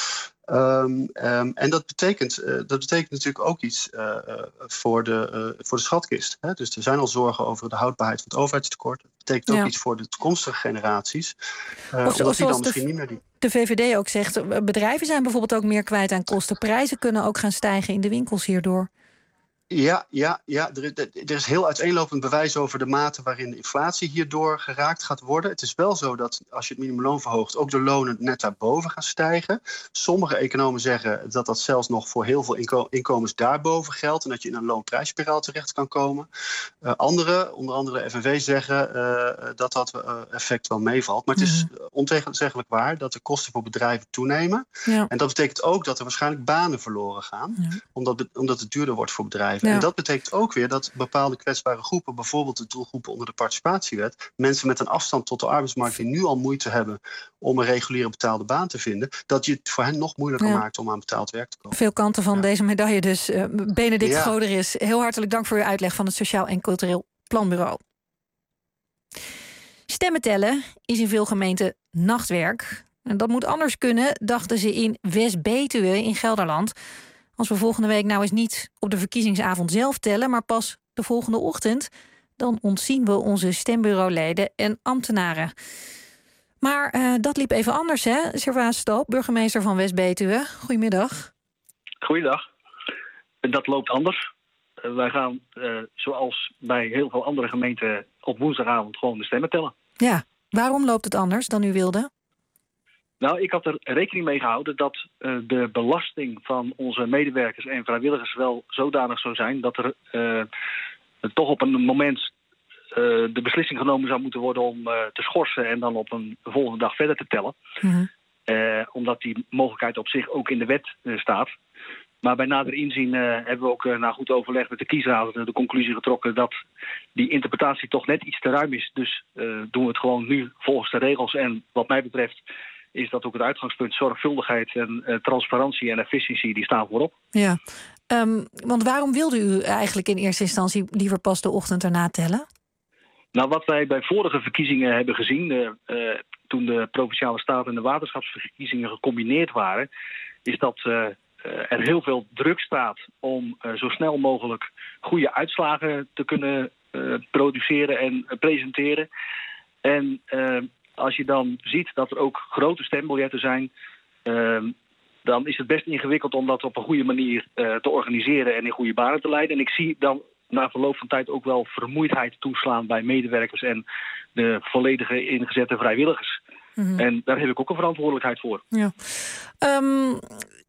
Speaker 18: Um, um, en dat betekent, uh, dat betekent natuurlijk ook iets uh, uh, voor, de, uh, voor de schatkist. Hè? Dus er zijn al zorgen over de houdbaarheid van het overheidstekort. Dat betekent ook ja. iets voor de toekomstige generaties. Uh,
Speaker 3: of,
Speaker 18: omdat die dan
Speaker 3: de,
Speaker 18: misschien niet meer die...
Speaker 3: de V V D ook zegt, bedrijven zijn bijvoorbeeld ook meer kwijt aan kosten. Prijzen kunnen ook gaan stijgen in de winkels hierdoor.
Speaker 18: Ja, ja, ja er, er is heel uiteenlopend bewijs over de mate waarin de inflatie hierdoor geraakt gaat worden. Het is wel zo dat als je het minimumloon verhoogt, ook de lonen net daarboven gaan stijgen. Sommige economen zeggen dat dat zelfs nog voor heel veel inko- inkomens daarboven geldt en dat je in een loonprijsspiraal terecht kan komen. Uh, Anderen, onder andere de F N V, zeggen uh, dat dat uh, effect wel meevalt. Maar het is mm-hmm. ontegenzeggelijk waar dat de kosten voor bedrijven toenemen. Ja. En dat betekent ook dat er waarschijnlijk banen verloren gaan, ja. omdat, omdat het duurder wordt voor bedrijven. Ja. En dat betekent ook weer dat bepaalde kwetsbare groepen, bijvoorbeeld de doelgroepen onder de participatiewet, mensen met een afstand tot de arbeidsmarkt die nu al moeite hebben om een reguliere betaalde baan te vinden, dat je het voor hen nog moeilijker ja. maakt om aan betaald werk te komen.
Speaker 3: Veel kanten van ja. deze medaille dus. Uh, Benedict
Speaker 18: ja.
Speaker 3: Goderis, heel hartelijk dank voor uw uitleg van het Sociaal en Cultureel Planbureau. Stemmen tellen is in veel gemeenten nachtwerk. En dat moet anders kunnen, dachten ze in West-Betuwe in Gelderland. Als we volgende week nou eens niet op de verkiezingsavond zelf tellen, maar pas de volgende ochtend, dan ontzien we onze stembureauleden en ambtenaren. Maar uh, dat liep even anders, hè? Servaas Stalp, burgemeester van West-Betuwe. Goedemiddag.
Speaker 1: Goeiedag. Dat loopt anders. Uh, wij gaan, uh, zoals bij heel veel andere gemeenten, op woensdagavond gewoon de stemmen tellen.
Speaker 3: Ja, waarom loopt het anders dan u wilde?
Speaker 1: Nou, ik had er rekening mee gehouden dat uh, de belasting van onze medewerkers en vrijwilligers wel zodanig zou zijn dat er uh, toch op een moment uh, de beslissing genomen zou moeten worden om uh, te schorsen en dan op een volgende dag verder te tellen. Mm-hmm. Uh, omdat die mogelijkheid op zich ook in de wet uh, staat. Maar bij nader inzien uh, hebben we ook uh, na goed overleg met de kiesraad de conclusie getrokken dat die interpretatie toch net iets te ruim is. Dus uh, doen we het gewoon nu volgens de regels. En wat mij betreft is dat ook het uitgangspunt. Zorgvuldigheid en uh, transparantie en efficiëntie, die staan voorop.
Speaker 3: Ja, um, want waarom wilde u eigenlijk in eerste instantie liever pas de ochtend erna tellen?
Speaker 1: Nou, wat wij bij vorige verkiezingen hebben gezien, uh, uh, toen de Provinciale Staten en de waterschapsverkiezingen gecombineerd waren, is dat uh, uh, er heel veel druk staat om uh, zo snel mogelijk goede uitslagen te kunnen uh, produceren en uh, presenteren. En uh, als je dan ziet dat er ook grote stembiljetten zijn, uh, dan is het best ingewikkeld om dat op een goede manier uh, te organiseren en in goede banen te leiden. En ik zie dan na verloop van tijd ook wel vermoeidheid toeslaan bij medewerkers en de volledige ingezette vrijwilligers. Mm-hmm. En daar heb ik ook een verantwoordelijkheid voor.
Speaker 3: Ja. Um,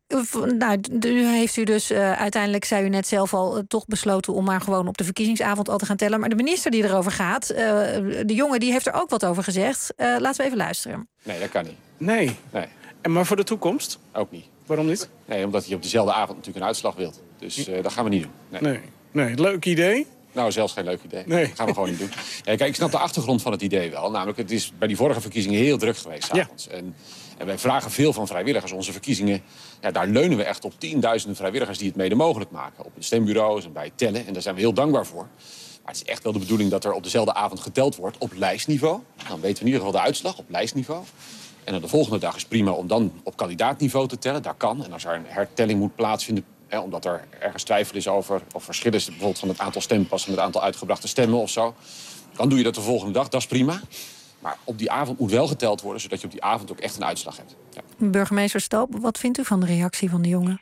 Speaker 3: Nou, nu heeft u dus uh, uiteindelijk, zei u net zelf al, uh, toch besloten om maar gewoon op de verkiezingsavond al te gaan tellen. Maar de minister die erover gaat, uh, de jongen, die heeft er ook wat over gezegd. Uh, laten we even luisteren.
Speaker 4: Nee, dat kan niet.
Speaker 9: Nee.
Speaker 4: nee.
Speaker 9: En maar voor de toekomst?
Speaker 4: Ook niet.
Speaker 9: Waarom niet?
Speaker 4: Nee, omdat je op dezelfde avond natuurlijk een uitslag wilt. Dus uh, dat gaan we niet doen. Nee.
Speaker 9: nee. Nee, leuk idee.
Speaker 4: Nou, zelfs geen leuk idee.
Speaker 9: Nee.
Speaker 4: Dat gaan we gewoon niet doen. Ja, kijk, ik snap de achtergrond van het idee wel. Namelijk, het is bij die vorige verkiezingen heel druk geweest 's avonds. Ja. En, en wij vragen veel van vrijwilligers. Onze verkiezingen, ja, daar leunen we echt op tienduizenden vrijwilligers die het mede mogelijk maken. Op de stembureaus en bij het tellen. En daar zijn we heel dankbaar voor. Maar het is echt wel de bedoeling dat er op dezelfde avond geteld wordt op lijstniveau. Dan weten we in ieder geval de uitslag op lijstniveau. En dan de volgende dag is prima om dan op kandidaatniveau te tellen. Dat kan. En als er een hertelling moet plaatsvinden, hè, omdat er ergens twijfel is over of verschil is bijvoorbeeld van het aantal stempassen met het aantal uitgebrachte stemmen of zo, dan doe je dat de volgende dag. Dat is prima. Maar op die avond moet wel geteld worden, zodat je op die avond ook echt een uitslag hebt. Ja.
Speaker 3: Burgemeester Stalp, wat vindt u van de reactie van de jongen?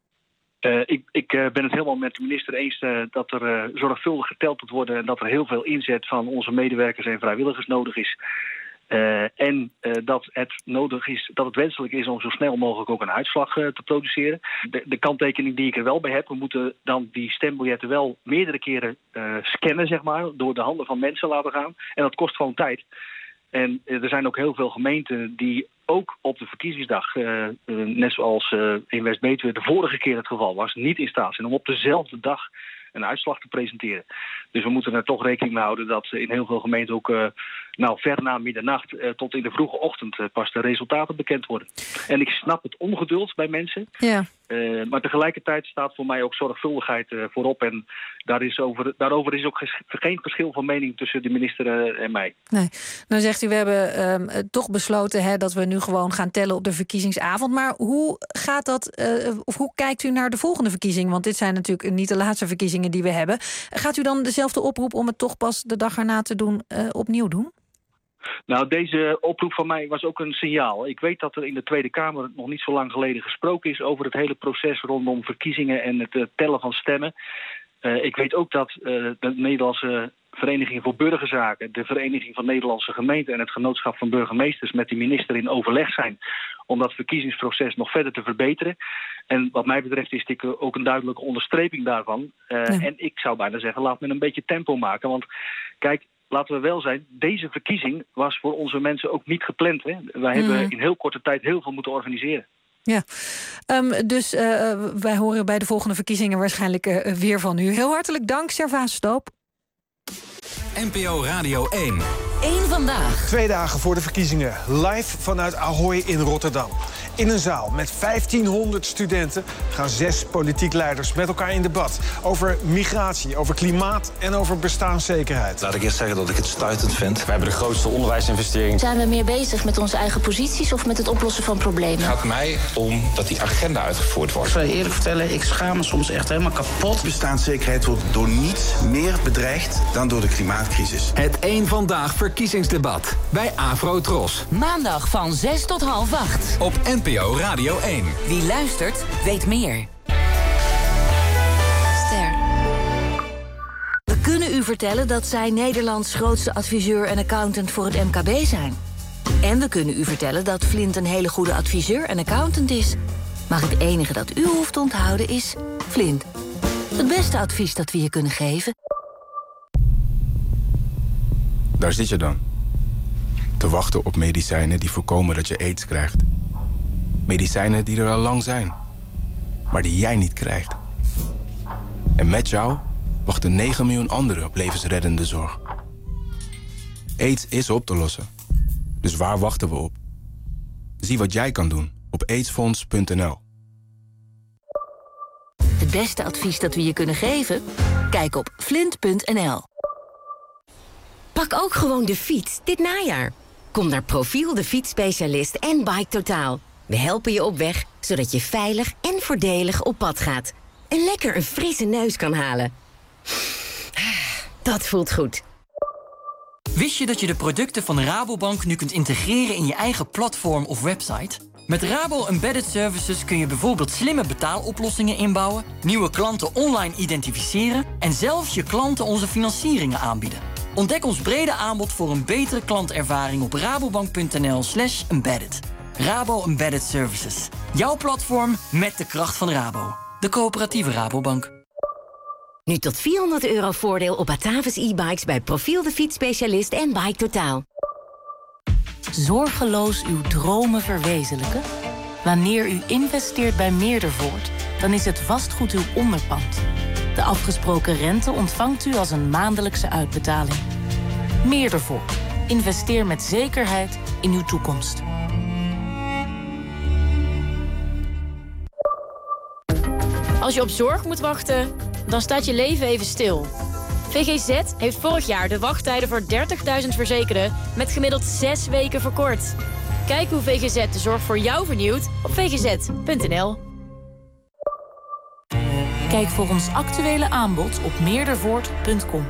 Speaker 1: Uh, ik ik uh, ben het helemaal met de minister eens uh, dat er uh, zorgvuldig geteld moet worden en dat er heel veel inzet van onze medewerkers en vrijwilligers nodig is. Uh, en uh, dat het nodig is, dat het wenselijk is om zo snel mogelijk ook een uitslag uh, te produceren. De, de kanttekening die ik er wel bij heb, we moeten dan die stembiljetten wel meerdere keren uh, scannen, zeg maar, door de handen van mensen laten gaan. En dat kost gewoon tijd. En uh, er zijn ook heel veel gemeenten die ook op de verkiezingsdag, uh, uh, net zoals uh, in West-Betuwe de vorige keer het geval was, niet in staat zijn om op dezelfde dag een uitslag te presenteren. Dus we moeten er toch rekening mee houden dat in heel veel gemeenten ook uh, nou, ver na middernacht uh, tot in de vroege ochtend uh, pas de resultaten bekend worden. En ik snap het ongeduld bij mensen.
Speaker 3: Ja.
Speaker 1: Uh, maar tegelijkertijd staat voor mij ook zorgvuldigheid uh, voorop. En daar is over, daarover is ook ges- geen verschil van mening tussen de minister uh, en mij.
Speaker 3: Nee. Dan zegt u, we hebben um, toch besloten hè, dat we nu gewoon gaan tellen op de verkiezingsavond. Maar hoe gaat dat, uh, of hoe kijkt u naar de volgende verkiezing? Want dit zijn natuurlijk niet de laatste verkiezingen die we hebben. Gaat u dan dezelfde oproep om het toch pas de dag erna te doen uh, opnieuw doen?
Speaker 1: Nou, deze oproep van mij was ook een signaal. Ik weet dat er in de Tweede Kamer nog niet zo lang geleden gesproken is over het hele proces rondom verkiezingen en het uh, tellen van stemmen. Uh, ik weet ook dat uh, de Nederlandse Vereniging voor Burgerzaken, de Vereniging van Nederlandse Gemeenten en het Genootschap van Burgemeesters met de minister in overleg zijn om dat verkiezingsproces nog verder te verbeteren. En wat mij betreft is dit ook een duidelijke onderstreping daarvan. Uh, ja. En ik zou bijna zeggen, laat men een beetje tempo maken. Want kijk, laten we wel zijn, deze verkiezing was voor onze mensen ook niet gepland. Hè? Wij mm. hebben in heel korte tijd heel veel moeten organiseren.
Speaker 3: Ja, um, dus uh, wij horen bij de volgende verkiezingen waarschijnlijk uh, weer van u. Heel hartelijk dank, Servaas Stalp.
Speaker 14: N P O Radio één.
Speaker 20: Eén vandaag.
Speaker 19: Twee dagen voor de verkiezingen, live vanuit Ahoy in Rotterdam. In een zaal met vijftienhonderd studenten gaan zes politiek leiders met elkaar in debat. Over migratie, over klimaat en over bestaanszekerheid.
Speaker 21: Laat ik eerst zeggen dat ik het stuitend vind. We hebben de grootste onderwijsinvestering.
Speaker 25: Zijn we meer bezig met onze eigen posities of met het oplossen van problemen?
Speaker 21: Het gaat mij om dat die agenda uitgevoerd wordt.
Speaker 22: Ik zal je eerlijk vertellen, ik schaam me soms echt helemaal kapot.
Speaker 24: Bestaanszekerheid wordt door niets meer bedreigd dan door de klimaatcrisis.
Speaker 14: Het één Vandaag verkiezingsdebat bij Afro-Tros.
Speaker 20: Maandag van zes tot half acht.
Speaker 14: Op N P O Radio één.
Speaker 20: Wie luistert, weet meer.
Speaker 25: Ster. We kunnen u vertellen dat zij Nederlands grootste adviseur en accountant voor het M K B zijn. En we kunnen u vertellen dat Flint een hele goede adviseur en accountant is. Maar het enige dat u hoeft te onthouden is Flint. Het beste advies dat we je kunnen geven.
Speaker 26: Daar zit je dan. Te wachten op medicijnen die voorkomen dat je aids krijgt. Medicijnen die er al lang zijn, maar die jij niet krijgt. En met jou wachten negen miljoen anderen op levensreddende zorg. AIDS is op te lossen. Dus waar wachten we op? Zie wat jij kan doen op aidsfonds punt n l.
Speaker 25: Het beste advies dat we je kunnen geven? Kijk op flint punt n l.
Speaker 27: Pak ook gewoon de fiets dit najaar. Kom naar Profiel, de fietsspecialist en Bike Totaal. We helpen je op weg, zodat je veilig en voordelig op pad gaat. En lekker een frisse neus kan halen. Dat voelt goed.
Speaker 28: Wist je dat je de producten van Rabobank nu kunt integreren in je eigen platform of website? Met Rabo Embedded Services kun je bijvoorbeeld slimme betaaloplossingen inbouwen, nieuwe klanten online identificeren en zelfs je klanten onze financieringen aanbieden. Ontdek ons brede aanbod voor een betere klantervaring op rabobank punt n l slash embedded. Rabo Embedded Services. Jouw platform met de kracht van Rabo. De coöperatieve Rabobank.
Speaker 27: Nu tot vierhonderd euro voordeel op Batavus e-bikes bij Profiel de fietsspecialist en Bike Totaal.
Speaker 20: Zorgeloos uw dromen verwezenlijken? Wanneer u investeert bij Meerdervoort, dan is het vastgoed uw onderpand. De afgesproken rente ontvangt u als een maandelijkse uitbetaling. Meerdervoort. Investeer met zekerheid in uw toekomst.
Speaker 2: Als je op zorg moet wachten, dan staat je leven even stil. V G Z heeft vorig jaar de wachttijden voor dertigduizend verzekerden met gemiddeld zes weken verkort. Kijk hoe V G Z de zorg voor jou vernieuwt op v g z punt n l.
Speaker 20: Kijk voor ons actuele aanbod op meerdervoort punt com.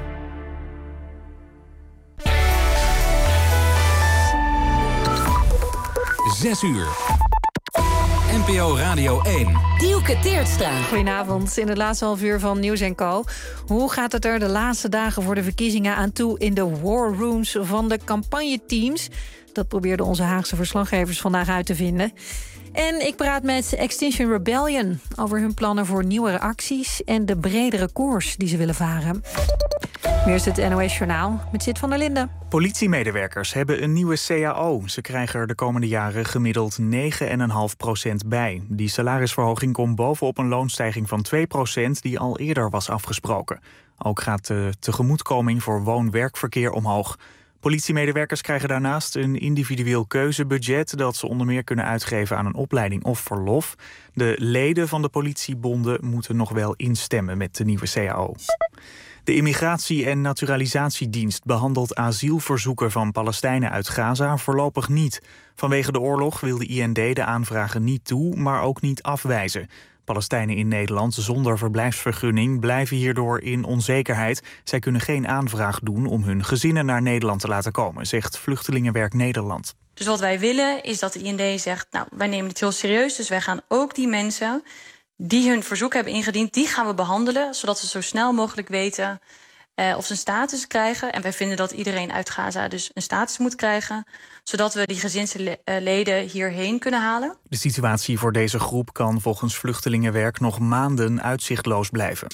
Speaker 14: Zes uur. N P O Radio één.
Speaker 3: Dielke Teertstra. Goedenavond, in het laatste half uur van Nieuws en Co. Hoe gaat het er de laatste dagen voor de verkiezingen aan toe in de war rooms van de campagneteams? Dat probeerden onze Haagse verslaggevers vandaag uit te vinden. En ik praat met Extinction Rebellion over hun plannen voor nieuwe acties en de bredere koers die ze willen varen. Nu is het N O S-journaal met Sid van der Linden.
Speaker 5: Politiemedewerkers hebben een nieuwe C A O. Ze krijgen er de komende jaren gemiddeld negen komma vijf procent bij. Die salarisverhoging komt bovenop een loonstijging van twee procent... die al eerder was afgesproken. Ook gaat de tegemoetkoming voor woon-werkverkeer omhoog. Politiemedewerkers krijgen daarnaast een individueel keuzebudget... dat ze onder meer kunnen uitgeven aan een opleiding of verlof. De leden van de politiebonden moeten nog wel instemmen met de nieuwe C A O. De Immigratie- en Naturalisatiedienst behandelt asielverzoeken van Palestijnen uit Gaza voorlopig niet. Vanwege de oorlog wil de I N D de aanvragen niet toe, maar ook niet afwijzen. Palestijnen in Nederland zonder verblijfsvergunning blijven hierdoor in onzekerheid. Zij kunnen geen aanvraag doen om hun gezinnen naar Nederland te laten komen, zegt Vluchtelingenwerk Nederland.
Speaker 17: Dus wat wij willen is dat de I N D zegt, nou, wij nemen het heel serieus. Dus wij gaan ook die mensen die hun verzoek hebben ingediend, die gaan we behandelen, zodat ze zo snel mogelijk weten uh, of ze een status krijgen. En wij vinden dat iedereen uit Gaza dus een status moet krijgen, zodat we die gezinsleden hierheen kunnen halen.
Speaker 5: De situatie voor deze groep kan volgens Vluchtelingenwerk nog maanden uitzichtloos blijven.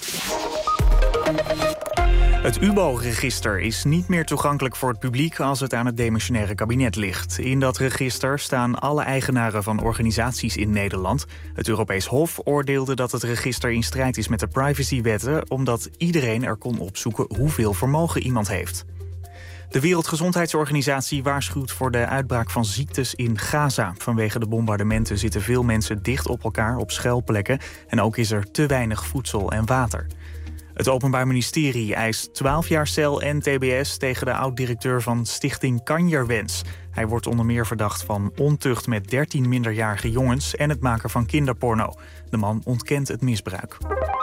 Speaker 5: Het U B O-register is niet meer toegankelijk voor het publiek als het aan het demissionaire kabinet ligt. In dat register staan alle eigenaren van organisaties in Nederland. Het Europees Hof oordeelde dat het register in strijd is met de privacywetten, omdat iedereen er kon opzoeken hoeveel vermogen iemand heeft. De Wereldgezondheidsorganisatie waarschuwt voor de uitbraak van ziektes in Gaza. Vanwege de bombardementen zitten veel mensen dicht op elkaar op schuilplekken en ook is er te weinig voedsel en water. Het Openbaar Ministerie eist twaalf jaar cel en T B S tegen de oud-directeur van Stichting Kanjerwens. Hij wordt onder meer verdacht van ontucht met dertien minderjarige jongens en het maken van kinderporno. De man ontkent het misbruik.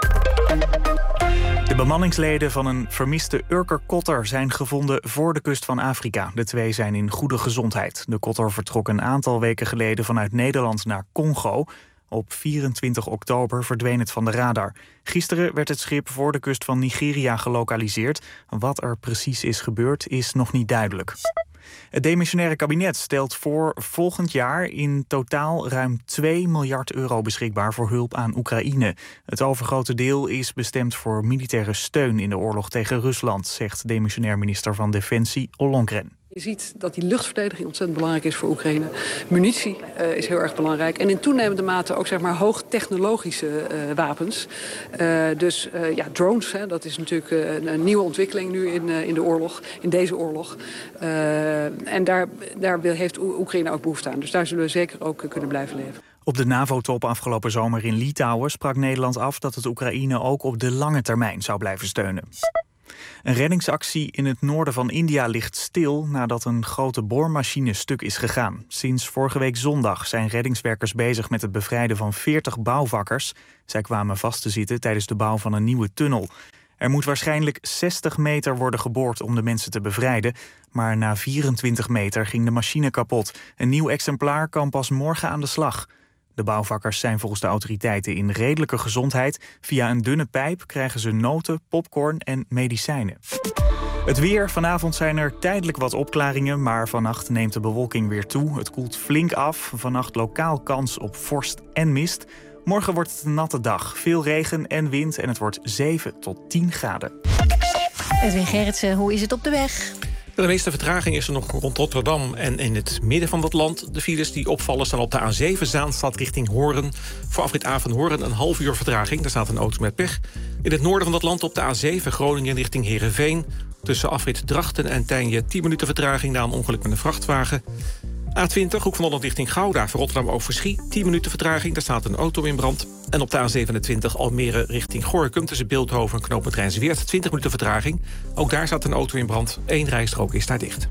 Speaker 5: De bemanningsleden van een vermiste Urker-kotter zijn gevonden voor de kust van Afrika. De twee zijn in goede gezondheid. De kotter vertrok een aantal weken geleden vanuit Nederland naar Congo. Op vierentwintig oktober verdween het van de radar. Gisteren werd het schip voor de kust van Nigeria gelokaliseerd. Wat er precies is gebeurd is nog niet duidelijk. Het demissionaire kabinet stelt voor volgend jaar in totaal ruim twee miljard euro beschikbaar voor hulp aan Oekraïne. Het overgrote deel is bestemd voor militaire steun in de oorlog tegen Rusland, zegt demissionair minister van Defensie Ollongren.
Speaker 10: Je ziet dat die luchtverdediging ontzettend belangrijk is voor Oekraïne. Munitie uh, is heel erg belangrijk. En in toenemende mate ook zeg maar hoogtechnologische uh, wapens. Uh, dus uh, ja, drones, hè, dat is natuurlijk uh, een, een nieuwe ontwikkeling nu in, uh, in de oorlog, in deze oorlog. Uh, en daar, daar heeft Oekraïne ook behoefte aan. Dus daar zullen we zeker ook uh, kunnen blijven leven.
Speaker 5: Op de NAVO-top afgelopen zomer in Litouwen sprak Nederland af dat het Oekraïne ook op de lange termijn zou blijven steunen. Een reddingsactie in het noorden van India ligt stil nadat een grote boormachine stuk is gegaan. Sinds vorige week zondag zijn reddingswerkers bezig met het bevrijden van veertig bouwvakkers. Zij kwamen vast te zitten tijdens de bouw van een nieuwe tunnel. Er moet waarschijnlijk zestig meter worden geboord om de mensen te bevrijden. Maar na vierentwintig meter ging de machine kapot. Een nieuw exemplaar kan pas morgen aan de slag. De bouwvakkers zijn volgens de autoriteiten in redelijke gezondheid. Via een dunne pijp krijgen ze noten, popcorn en medicijnen. Het weer. Vanavond zijn er tijdelijk wat opklaringen, maar vannacht neemt de bewolking weer toe. Het koelt flink af. Vannacht lokaal kans op vorst en mist. Morgen wordt het een natte dag. Veel regen en wind en het wordt zeven tot tien graden.
Speaker 3: Edwin Gerritsen, hoe is het op de weg?
Speaker 6: De meeste vertraging is er nog rond Rotterdam en in het midden van het land. De files die opvallen staan op de A zeven Zaanstad richting Hoorn. Voor afrit Avenhoorn een half uur vertraging. Daar staat een auto met pech. In het noorden van het land op de A zeven Groningen richting Heerenveen. Tussen afrit Drachten en Tijnje tien minuten vertraging na een ongeluk met een vrachtwagen. A twintig, Hoek van Holland richting Gouda, voor Rotterdam-Overschie. tien minuten vertraging, daar staat een auto in brand. En op de A zevenentwintig Almere richting Gorinchem tussen Beeldhoven en knooppunt Rijnsweert. twintig minuten vertraging. Ook daar staat een auto in brand. Eén rijstrook is daar dicht.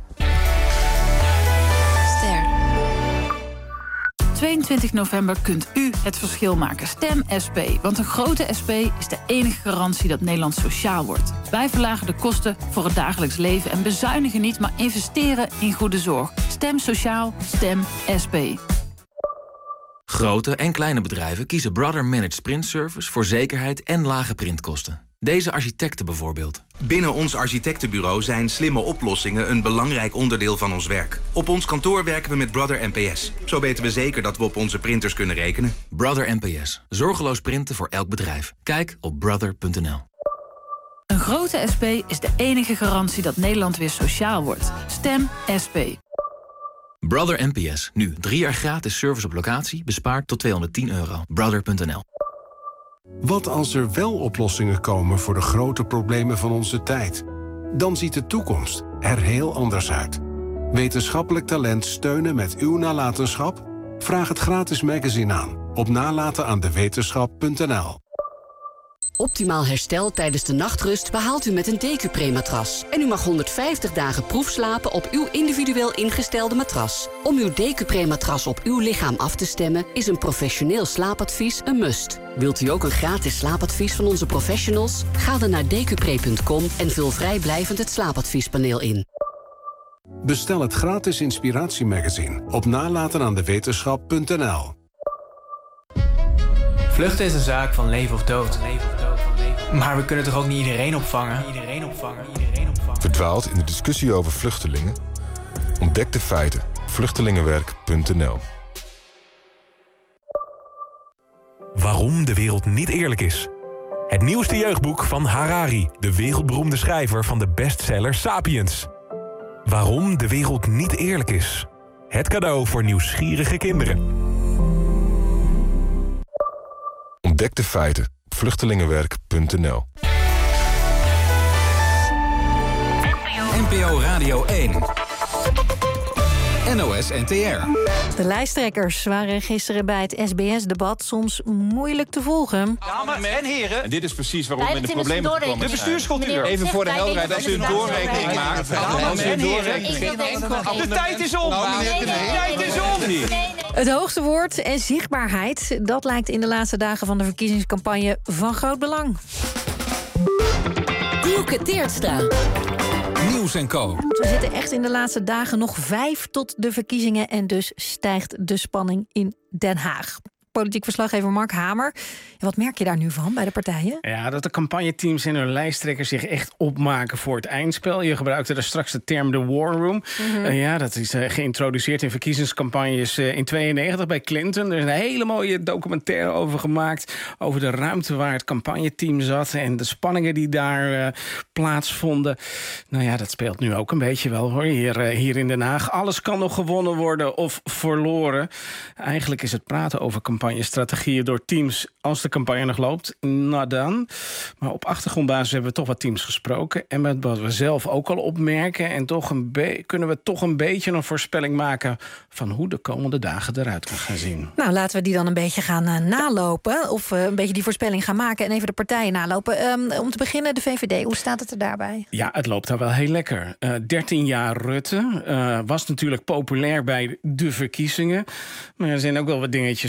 Speaker 7: tweeëntwintig november kunt u het verschil maken. Stem S P. Want een grote S P is de enige garantie dat Nederland sociaal wordt. Wij verlagen de kosten voor het dagelijks leven en bezuinigen niet, maar investeren in goede zorg. Stem sociaal. Stem S P.
Speaker 11: Grote en kleine bedrijven kiezen Brother Managed Print Service voor zekerheid en lage printkosten. Deze architecten bijvoorbeeld.
Speaker 24: Binnen ons architectenbureau zijn slimme oplossingen een belangrijk onderdeel van ons werk. Op ons kantoor werken we met Brother N P S. Zo weten we zeker dat we op onze printers kunnen rekenen.
Speaker 11: Brother N P S. Zorgeloos printen voor elk bedrijf. Kijk op brother punt n l.
Speaker 7: Een grote S P is de enige garantie dat Nederland weer sociaal wordt. Stem S P.
Speaker 11: Brother N P S. Nu drie jaar gratis service op locatie. Bespaard tot tweehonderdtien euro. brother punt n l.
Speaker 12: Wat als er wel oplossingen komen voor de grote problemen van onze tijd? Dan ziet de toekomst er heel anders uit. Wetenschappelijk talent steunen met uw nalatenschap? Vraag het gratis magazine aan op nalatenaandewetenschap punt n l.
Speaker 13: Optimaal herstel tijdens de nachtrust behaalt u met een Decupre-matras. En u mag honderdvijftig dagen proefslapen op uw individueel ingestelde matras. Om uw Decupre-matras op uw lichaam af te stemmen is een professioneel slaapadvies een must. Wilt u ook een gratis slaapadvies van onze professionals? Ga dan naar decupre punt com en vul vrijblijvend het slaapadviespaneel in.
Speaker 12: Bestel het gratis inspiratiemagazine op nalatenaandewetenschap punt n l.
Speaker 15: Vluchten is een zaak van leven of dood. Maar we kunnen toch ook niet iedereen opvangen?
Speaker 16: Verdwaald in de discussie over vluchtelingen? Ontdek de feiten. vluchtelingenwerk punt n l.
Speaker 23: Waarom de wereld niet eerlijk is. Het nieuwste jeugdboek van Harari, de wereldberoemde schrijver van de bestseller Sapiens. Waarom de wereld niet eerlijk is. Het cadeau voor nieuwsgierige kinderen.
Speaker 16: Ontdek de feiten. vluchtelingenwerk punt n l.
Speaker 14: N P O Radio één. N O S N T R.
Speaker 3: De lijsttrekkers waren gisteren bij het S B S-debat soms moeilijk te volgen.
Speaker 29: Dames en heren.
Speaker 30: En dit is precies waarom we in de problemen gekomen.
Speaker 29: De bestuurscultuur.
Speaker 30: Even voor de helderheid, als u een doorrekening maakt.
Speaker 29: Dames en heren. De tijd is om. De tijd is om.
Speaker 3: Het hoogste woord en zichtbaarheid, dat lijkt in de laatste dagen van de verkiezingscampagne van groot belang.
Speaker 27: Dielke Teertstra.
Speaker 14: Nieuws en Co.
Speaker 3: We zitten echt in de laatste dagen nog vijf tot de verkiezingen en dus stijgt de spanning in Den Haag. Politiek verslaggever Mark Hamer. Wat merk je daar nu van bij de partijen?
Speaker 9: Ja, dat de campagneteams en hun lijsttrekkers zich echt opmaken voor het eindspel. Je gebruikte daar straks de term de war room. Mm-hmm. Uh, ja, dat is uh, geïntroduceerd in verkiezingscampagnes uh, in tweeënnegentig bij Clinton. Er is een hele mooie documentaire over gemaakt. Over de ruimte waar het campagneteam zat en de spanningen die daar uh, plaatsvonden. Nou ja, dat speelt nu ook een beetje wel hoor, hier, uh, hier in Den Haag. Alles kan nog gewonnen worden of verloren. Eigenlijk is het praten over campagnestrategieën door teams als de campagne nog loopt, nou dan. Maar op achtergrondbasis hebben we toch wat teams gesproken. En met wat we zelf ook al opmerken. En toch een be- kunnen we toch een beetje een voorspelling maken van hoe de komende dagen eruit kan gaan zien.
Speaker 3: Nou, laten we die dan een beetje gaan uh, nalopen. Of uh, een beetje die voorspelling gaan maken en even de partijen nalopen. Um, om te beginnen de V V D. Hoe staat het er daarbij?
Speaker 9: Ja, het loopt daar wel heel lekker. Uh, dertien jaar Rutte uh, was natuurlijk populair bij de verkiezingen. Maar er zijn ook wel wat dingetjes fout gegaan.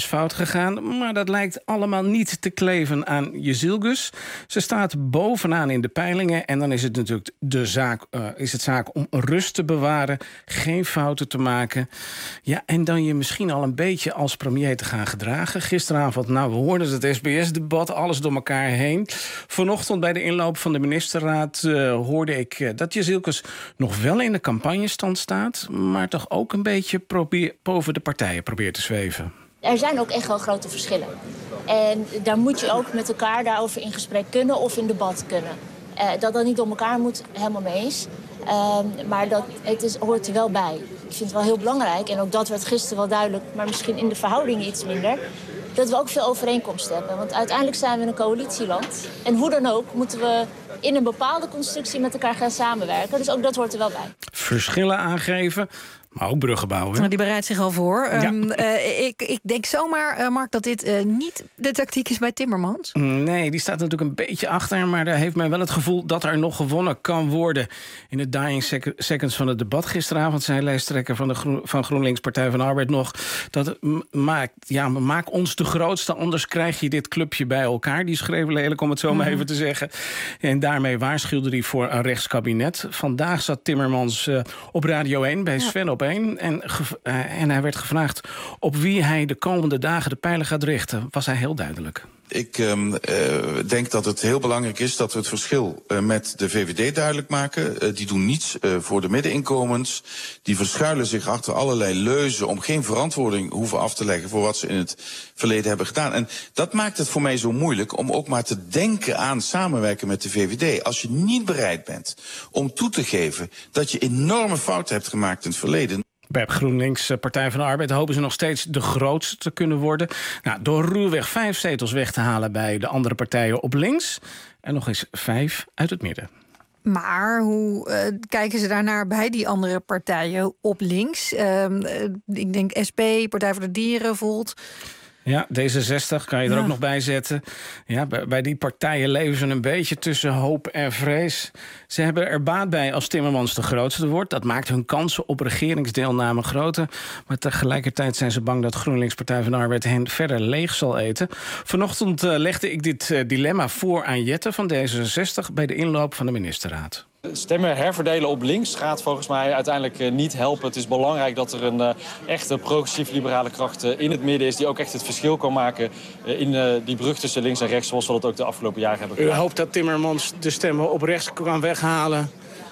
Speaker 9: gaan. Maar dat lijkt allemaal niet te kleven aan Jezilgus. Ze staat bovenaan in de peilingen. En dan is het natuurlijk de zaak, uh, is het zaak om rust te bewaren. Geen fouten te maken. Ja, en dan je misschien al een beetje als premier te gaan gedragen. Gisteravond, nou, we hoorden het S B S-debat. Alles door elkaar heen. Vanochtend bij de inloop van de ministerraad uh, hoorde ik uh, dat Jezilgus nog wel in de campagnestand staat. Maar toch ook een beetje probeer, boven de partijen probeert te zweven.
Speaker 1: Er zijn ook echt wel grote verschillen. En daar moet je ook met elkaar daarover in gesprek kunnen of in debat kunnen. Uh, dat dat niet door elkaar moet, helemaal mee eens. Uh, maar dat, het is, hoort er wel bij. Ik vind het wel heel belangrijk, en ook dat werd gisteren wel duidelijk, maar misschien in de verhoudingen iets minder, dat we ook veel overeenkomsten hebben. Want uiteindelijk zijn we een coalitieland. En hoe dan ook moeten we in een bepaalde constructie met elkaar gaan samenwerken. Dus ook dat hoort er wel bij.
Speaker 9: Verschillen aangeven, maar ook bruggen bouwen.
Speaker 3: Die bereidt zich al voor.
Speaker 9: Ja.
Speaker 3: Um, uh, ik, ik denk zomaar, uh, Mark, dat dit uh, niet de tactiek is bij Timmermans.
Speaker 9: Nee, die staat natuurlijk een beetje achter. Maar daar heeft men wel het gevoel dat er nog gewonnen kan worden. In de dying sec- seconds van het debat gisteravond zei lijsttrekker van, de Groen, van GroenLinks Partij van de Arbeid nog dat maakt, ja, maak ons de grootste, anders krijg je dit clubje bij elkaar. Die schreef lelijk, om het zo maar mm-hmm. even te zeggen. En daarmee waarschuwde hij voor een rechtskabinet. Vandaag zat Timmermans uh, op Radio één bij Sven ja. op één. En, ge- uh, en hij werd gevraagd op wie hij de komende dagen de pijlen gaat richten. Was hij heel duidelijk.
Speaker 4: Ik um, uh, denk dat het heel belangrijk is dat we het verschil uh, met de V V D duidelijk maken. Uh, die doen niets uh, voor de middeninkomens. Die verschuilen zich achter allerlei leuzen om geen verantwoording hoeven af te leggen voor wat ze in het verleden hebben gedaan. En dat maakt het voor mij zo moeilijk om ook maar te denken aan samenwerken met de V V D. Als je niet bereid bent om toe te geven dat je enorme fouten hebt gemaakt in het verleden.
Speaker 9: Bij GroenLinks Partij van de Arbeid hopen ze nog steeds de grootste te kunnen worden. Nou, door ruwweg vijf zetels weg te halen bij de andere partijen op links. En nog eens vijf uit het midden.
Speaker 3: Maar hoe uh, kijken ze daarnaar bij die andere partijen op links? Uh, ik denk S P, Partij voor de Dieren, Volt.
Speaker 9: Ja, D zesenzestig kan je er ja. ook nog bij zetten. Ja, bij, bij die partijen leven ze een beetje tussen hoop en vrees. Ze hebben er baat bij als Timmermans de grootste wordt. Dat maakt hun kansen op regeringsdeelname groter. Maar tegelijkertijd zijn ze bang dat GroenLinks Partij van de Arbeid hen verder leeg zal eten. Vanochtend uh, legde ik dit uh, dilemma voor aan Jette van D zesenzestig bij de inloop van de ministerraad.
Speaker 8: Stemmen herverdelen op links gaat volgens mij uiteindelijk uh, niet helpen. Het is belangrijk dat er een uh, echte progressief-liberale kracht uh, in het midden is, die ook echt het verschil kan maken uh, in uh, die brug tussen links en rechts, zoals we dat ook de afgelopen jaren hebben gedaan.
Speaker 9: U hoopt dat Timmermans de stemmen op rechts kan weghalen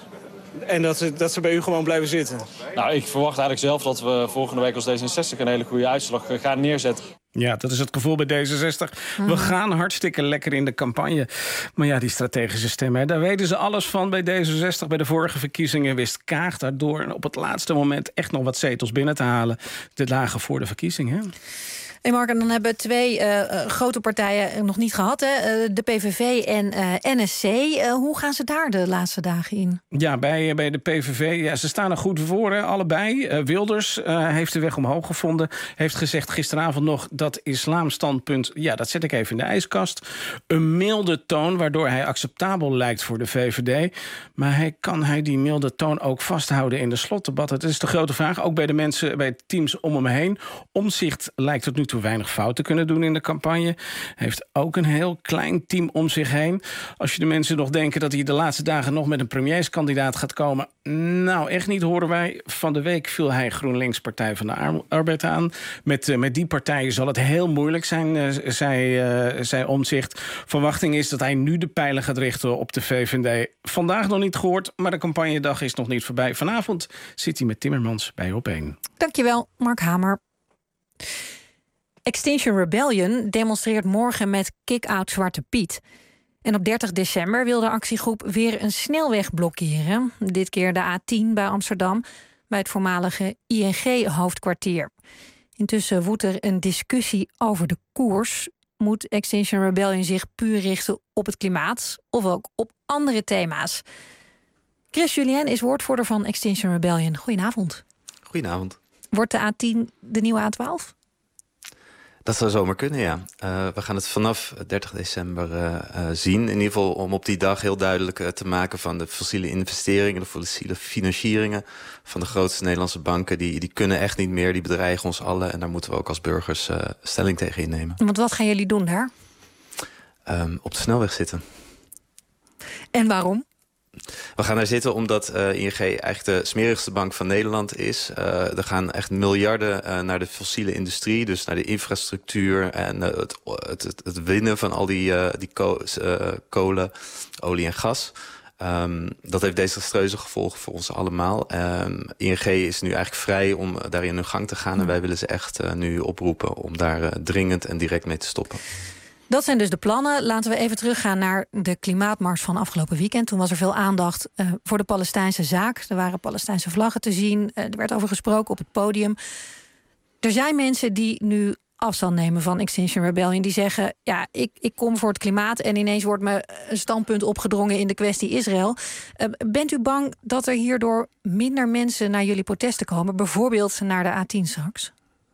Speaker 9: en dat ze, dat ze bij u gewoon blijven zitten?
Speaker 8: Nou, ik verwacht eigenlijk zelf dat we volgende week als D zesenzestig een hele goede uitslag uh, gaan neerzetten.
Speaker 9: Ja, dat is het gevoel bij D zesenzestig. Mm. We gaan hartstikke lekker in de campagne. Maar ja, die strategische stemmen, hè, daar weten ze alles van bij D zesenzestig. Bij de vorige verkiezingen wist Kaag daardoor op het laatste moment echt nog wat zetels binnen te halen. De dagen voor de verkiezingen.
Speaker 3: Hey Mark, en dan hebben twee uh, grote partijen nog niet gehad, hè? Uh, de P V V en uh, N S C. Uh, hoe gaan ze daar de laatste dagen in?
Speaker 9: Ja, bij, bij de P V V, ja, ze staan er goed voor, hè, allebei. Uh, Wilders uh, heeft de weg omhoog gevonden. Heeft gezegd gisteravond nog dat islamstandpunt, ja, dat zet ik even in de ijskast. Een milde toon, waardoor hij acceptabel lijkt voor de V V D. Maar hij, kan hij die milde toon ook vasthouden in de slotdebat? Het is de grote vraag, ook bij de mensen, bij teams om hem heen. Omtzigt lijkt tot nu toe weinig fouten kunnen doen in de campagne. Hij heeft ook een heel klein team om zich heen. Als je de mensen nog denken dat hij de laatste dagen nog met een premierskandidaat gaat komen. Nou, echt niet, horen wij. Van de week viel hij GroenLinks Partij van de Arbeid aan. Met, uh, met die partijen zal het heel moeilijk zijn, uh, zei, uh, zei Omtzigt. Verwachting is dat hij nu de pijlen gaat richten op de V V D. Vandaag nog niet gehoord, maar de campagnedag is nog niet voorbij. Vanavond zit hij met Timmermans bij op één.
Speaker 3: Dankjewel, Mark Hamer. Extinction Rebellion demonstreert morgen met Kick-Out Zwarte Piet. En op dertig december wil de actiegroep weer een snelweg blokkeren. Dit keer de A tien bij Amsterdam, bij het voormalige I N G-hoofdkwartier. Intussen woedt er een discussie over de koers. Moet Extinction Rebellion zich puur richten op het klimaat of ook op andere thema's? Chris Julien is woordvoerder van Extinction Rebellion. Goedenavond.
Speaker 18: Goedenavond.
Speaker 3: Wordt de A tien de nieuwe A twaalf?
Speaker 2: Dat zou zomaar kunnen, ja. Uh, we gaan het vanaf dertig december uh, uh, zien. In ieder geval om op die dag heel duidelijk uh, te maken van de fossiele investeringen, de fossiele financieringen van de grootste Nederlandse banken. Die, die kunnen echt niet meer, die bedreigen ons allen. En daar moeten we ook als burgers uh, stelling tegen innemen.
Speaker 3: Want wat gaan jullie doen daar?
Speaker 2: Um, op de snelweg zitten.
Speaker 3: En waarom?
Speaker 2: We gaan daar zitten omdat uh, I N G eigenlijk de smerigste bank van Nederland is. Uh, er gaan echt miljarden uh, naar de fossiele industrie, dus naar de infrastructuur en uh, het, het, het, het winnen van al die, uh, die ko uh, kolen, olie en gas. Um, dat heeft desastreuze gevolgen voor ons allemaal. Um, I N G is nu eigenlijk vrij om daarin hun gang te gaan. En wij willen ze echt uh, nu oproepen om daar uh, dringend en direct mee te stoppen.
Speaker 3: Dat zijn dus de plannen. Laten we even teruggaan naar de klimaatmars van afgelopen weekend. Toen was er veel aandacht uh, voor de Palestijnse zaak. Er waren Palestijnse vlaggen te zien. Uh, er werd over gesproken op het podium. Er zijn mensen die nu afstand nemen van Extinction Rebellion. Die zeggen, ja, ik, ik kom voor het klimaat en ineens wordt me een standpunt opgedrongen in de kwestie Israël. Uh, bent u bang dat er hierdoor minder mensen naar jullie protesten komen? Bijvoorbeeld naar de A tien straks?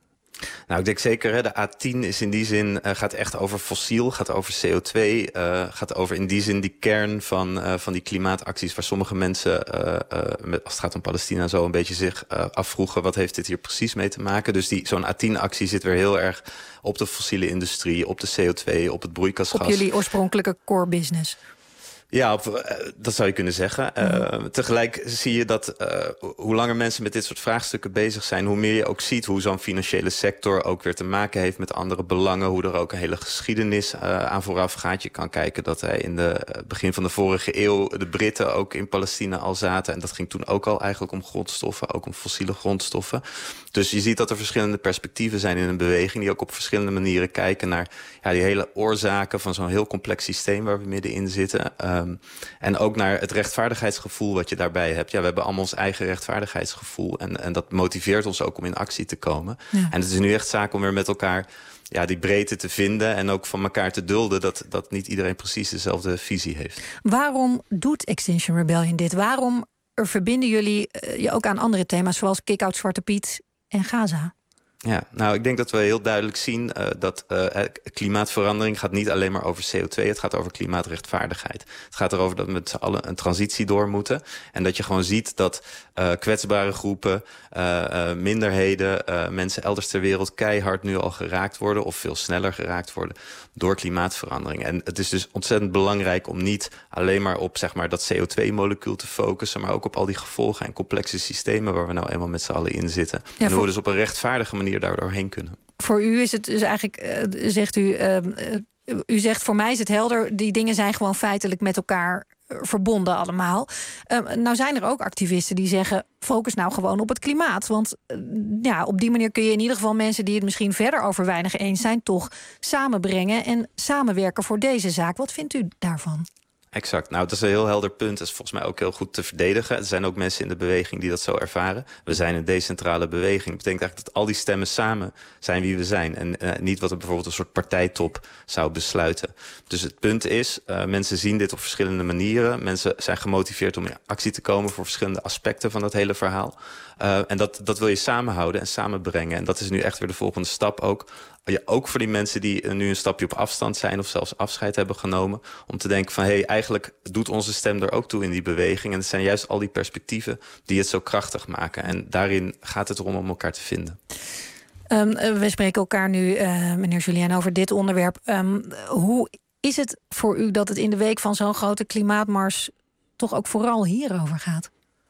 Speaker 2: Nou, ik denk zeker, hè, de A tien is in die zin uh, gaat echt over fossiel, gaat over C O twee, uh, gaat over in die zin die kern van, uh, van die klimaatacties waar sommige mensen, uh, uh, met, als het gaat om Palestina, zo een beetje zich uh, afvroegen, wat heeft dit hier precies mee te maken? Dus die zo'n A tien actie zit weer heel erg op de fossiele industrie, op de C O twee, op het broeikasgas.
Speaker 3: Op jullie oorspronkelijke core business.
Speaker 2: Ja, op, uh, dat zou je kunnen zeggen. Uh, mm-hmm. Tegelijk zie je dat uh, hoe langer mensen met dit soort vraagstukken bezig zijn, hoe meer je ook ziet hoe zo'n financiële sector ook weer te maken heeft met andere belangen. Hoe er ook een hele geschiedenis uh, aan vooraf gaat. Je kan kijken dat hij in de uh, begin van de vorige eeuw de Britten ook in Palestina al zaten. En dat ging toen ook al eigenlijk om grondstoffen, ook om fossiele grondstoffen. Dus je ziet dat er verschillende perspectieven zijn in een beweging die ook op verschillende manieren kijken naar ja, die hele oorzaken van zo'n heel complex systeem waar we middenin zitten. Uh, Um, en ook naar het rechtvaardigheidsgevoel wat je daarbij hebt. Ja, we hebben allemaal ons eigen rechtvaardigheidsgevoel. En, en dat motiveert ons ook om in actie te komen. Ja. En het is nu echt zaak om weer met elkaar ja, die breedte te vinden. En ook van elkaar te dulden dat, dat niet iedereen precies dezelfde visie heeft.
Speaker 3: Waarom doet Extinction Rebellion dit? Waarom verbinden jullie uh, je ook aan andere thema's zoals Kick-Out Zwarte Piet en Gaza?
Speaker 2: Ja, nou, ik denk dat we heel duidelijk zien uh, dat uh, klimaatverandering gaat niet alleen maar over C O twee. Het gaat over klimaatrechtvaardigheid. Het gaat erover dat we met z'n allen een transitie door moeten. En dat je gewoon ziet dat uh, kwetsbare groepen, uh, uh, minderheden, uh, mensen elders ter wereld keihard nu al geraakt worden of veel sneller geraakt worden door klimaatverandering. En het is dus ontzettend belangrijk om niet alleen maar op zeg maar, dat C O twee molecuul te focussen, maar ook op al die gevolgen en complexe systemen waar we nou eenmaal met z'n allen in zitten. Ja, en hoe we dus op een rechtvaardige manier daar doorheen kunnen.
Speaker 3: Voor u is het dus eigenlijk, uh, zegt u, uh, uh, u zegt voor mij is het helder, die dingen zijn gewoon feitelijk met elkaar uh, verbonden allemaal. Uh, nou zijn er ook activisten die zeggen, focus nou gewoon op het klimaat. Want uh, ja, op die manier kun je in ieder geval mensen die het misschien verder over weinig eens zijn, toch samenbrengen en samenwerken voor deze zaak. Wat vindt u daarvan?
Speaker 2: Exact. Nou, dat is een heel helder punt. Dat is volgens mij ook heel goed te verdedigen. Er zijn ook mensen in de beweging die dat zo ervaren. We zijn een decentrale beweging. Dat betekent eigenlijk dat al die stemmen samen zijn wie we zijn. En uh, niet wat er bijvoorbeeld een soort partijtop zou besluiten. Dus het punt is, uh, mensen zien dit op verschillende manieren. Mensen zijn gemotiveerd om in actie te komen voor verschillende aspecten van dat hele verhaal. Uh, en dat, dat wil je samenhouden en samenbrengen. En dat is nu echt weer de volgende stap ook. Ja, ook voor die mensen die nu een stapje op afstand zijn of zelfs afscheid hebben genomen. Om te denken van, hé, hey, eigenlijk doet onze stem er ook toe in die beweging. En het zijn juist al die perspectieven die het zo krachtig maken. En daarin gaat het erom om elkaar te vinden.
Speaker 3: Um, we spreken elkaar nu, uh, meneer Julien, over dit onderwerp. Um, hoe is het voor u dat het in de week van zo'n grote klimaatmars toch ook vooral hierover gaat?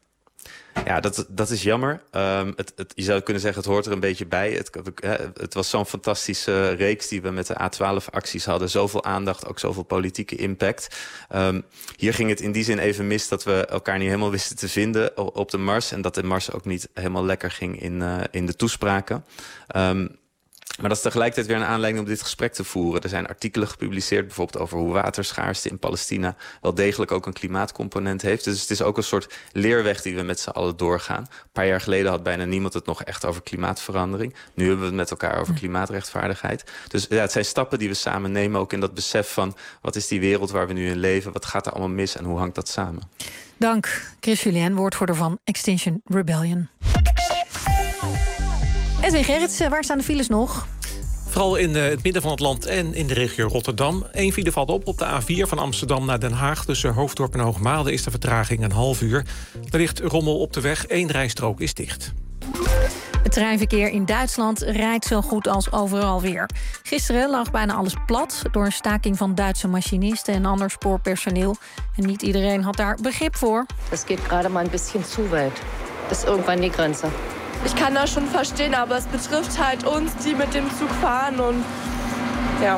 Speaker 2: Ja, dat, dat is jammer. Um, het, het, je zou kunnen zeggen, het hoort er een beetje bij. Het, het was zo'n fantastische reeks die we met de A twaalf acties hadden. Zoveel aandacht, ook zoveel politieke impact. Um, hier ging het in die zin even mis dat we elkaar niet helemaal wisten te vinden op de mars. En dat de mars ook niet helemaal lekker ging in, uh, in de toespraken. Um, Maar dat is tegelijkertijd weer een aanleiding om dit gesprek te voeren. Er zijn artikelen gepubliceerd bijvoorbeeld over hoe waterschaarste in Palestina wel degelijk ook een klimaatcomponent heeft. Dus het is ook een soort leerweg die we met z'n allen doorgaan. Een paar jaar geleden had bijna niemand het nog echt over klimaatverandering. Nu hebben we het met elkaar over klimaatrechtvaardigheid. Dus ja, het zijn stappen die we samen nemen, ook in dat besef van wat is die wereld waar we nu in leven, wat gaat er allemaal mis en hoe hangt dat samen.
Speaker 3: Dank, Chris Julien, woordvoerder van Extinction Rebellion. Edwin Gerritsen, waar staan de files nog?
Speaker 6: Vooral in uh, het midden van het land en in de regio Rotterdam. Eén file valt op op de A vier van Amsterdam naar Den Haag. Tussen Hoofddorp en Hoogmade is de vertraging een half uur. Er ligt rommel op de weg, één rijstrook is dicht.
Speaker 3: Het treinverkeer in Duitsland rijdt zo goed als overal weer. Gisteren lag bijna alles plat door een staking van Duitse machinisten en ander spoorpersoneel. En niet iedereen had daar begrip voor.
Speaker 10: Het gaat gerade maar een beetje zu weit. Dat is irgendwann die Grenze.
Speaker 17: Ich kann das schon verstehen, aber es betrifft halt uns, die mit dem Zug fahren. Und ja.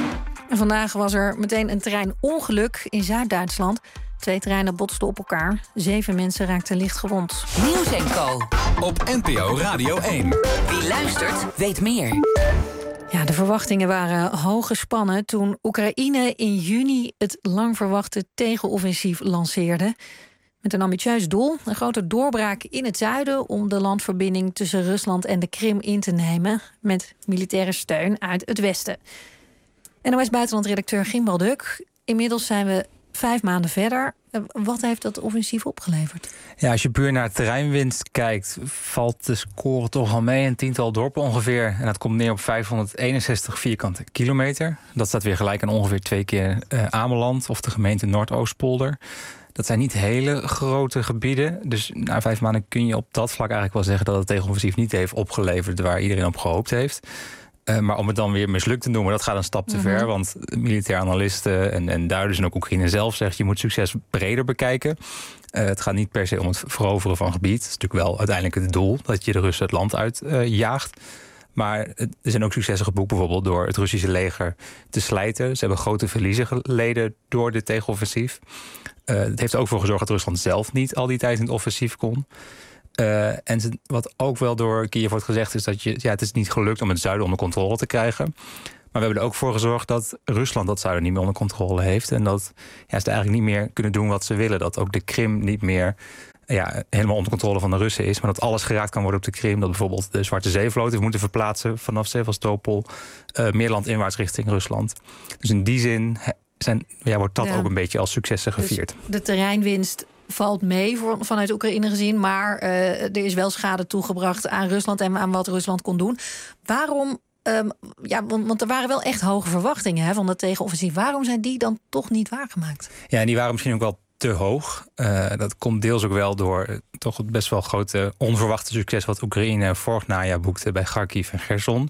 Speaker 3: En vandaag was er meteen een treinongeluk in Zuid-Duitsland. Twee treinen botsten op elkaar. Zeven mensen raakten licht gewond.
Speaker 18: Nieuws en Co.
Speaker 14: Op N P O Radio één.
Speaker 18: Wie luistert, weet meer.
Speaker 3: Ja, de verwachtingen waren hoog gespannen toen Oekraïne in juni het lang verwachte tegenoffensief lanceerde. Met een ambitieus doel, een grote doorbraak in het zuiden om de landverbinding tussen Rusland en de Krim in te nemen met militaire steun uit het westen. N O S-buitenlandredacteur Gym Balduk. Inmiddels zijn we vijf maanden verder. Wat heeft dat offensief opgeleverd?
Speaker 19: Ja, als je puur naar terreinwinst kijkt, valt de score toch al mee. Een tiental dorpen ongeveer. En dat komt neer op vijfhonderdeenenzestig vierkante kilometer. Dat staat weer gelijk aan ongeveer twee keer uh, Ameland of de gemeente Noordoostpolder. Dat zijn niet hele grote gebieden. Dus na vijf maanden kun je op dat vlak eigenlijk wel zeggen dat het tegenoffensief niet heeft opgeleverd waar iedereen op gehoopt heeft. Uh, maar om het dan weer mislukt te noemen, dat gaat een stap te mm-hmm. ver. Want militaire analisten en, en duiders en ook Oekraïne zelf zegt, je moet succes breder bekijken. Uh, het gaat niet per se om het veroveren van gebied. Dat is natuurlijk wel uiteindelijk het doel, dat je de Russen het land uitjaagt. Uh, maar er zijn ook successen geboekt, bijvoorbeeld door het Russische leger te slijten. Ze hebben grote verliezen geleden door dit tegenoffensief. Uh, het heeft er ook voor gezorgd dat Rusland zelf niet al die tijd in het offensief kon. Uh, en ze, wat ook wel door Kiev wordt gezegd is dat je, ja, het is niet gelukt om het zuiden onder controle te krijgen. Maar we hebben er ook voor gezorgd dat Rusland dat zuiden niet meer onder controle heeft. En dat ja, ze eigenlijk niet meer kunnen doen wat ze willen. Dat ook de Krim niet meer ja, helemaal onder controle van de Russen is. Maar dat alles geraakt kan worden op de Krim. Dat bijvoorbeeld de Zwarte Zeevloot heeft moeten verplaatsen vanaf Sevastopol. Uh, meer landinwaarts richting Rusland. Dus in die zin zijn, ja, wordt dat ja. ook een beetje als successen gevierd. Dus
Speaker 3: de terreinwinst valt mee voor, vanuit Oekraïne gezien. Maar uh, er is wel schade toegebracht aan Rusland en aan wat Rusland kon doen. Waarom, um, ja, want, want er waren wel echt hoge verwachtingen hè, van het tegenoffensief. Waarom zijn die dan toch niet waargemaakt?
Speaker 19: Ja, en die waren misschien ook wel te hoog. Uh, dat komt deels ook wel door uh, toch het best wel grote onverwachte succes wat Oekraïne vorig najaar boekte bij Kharkiv en Gerson.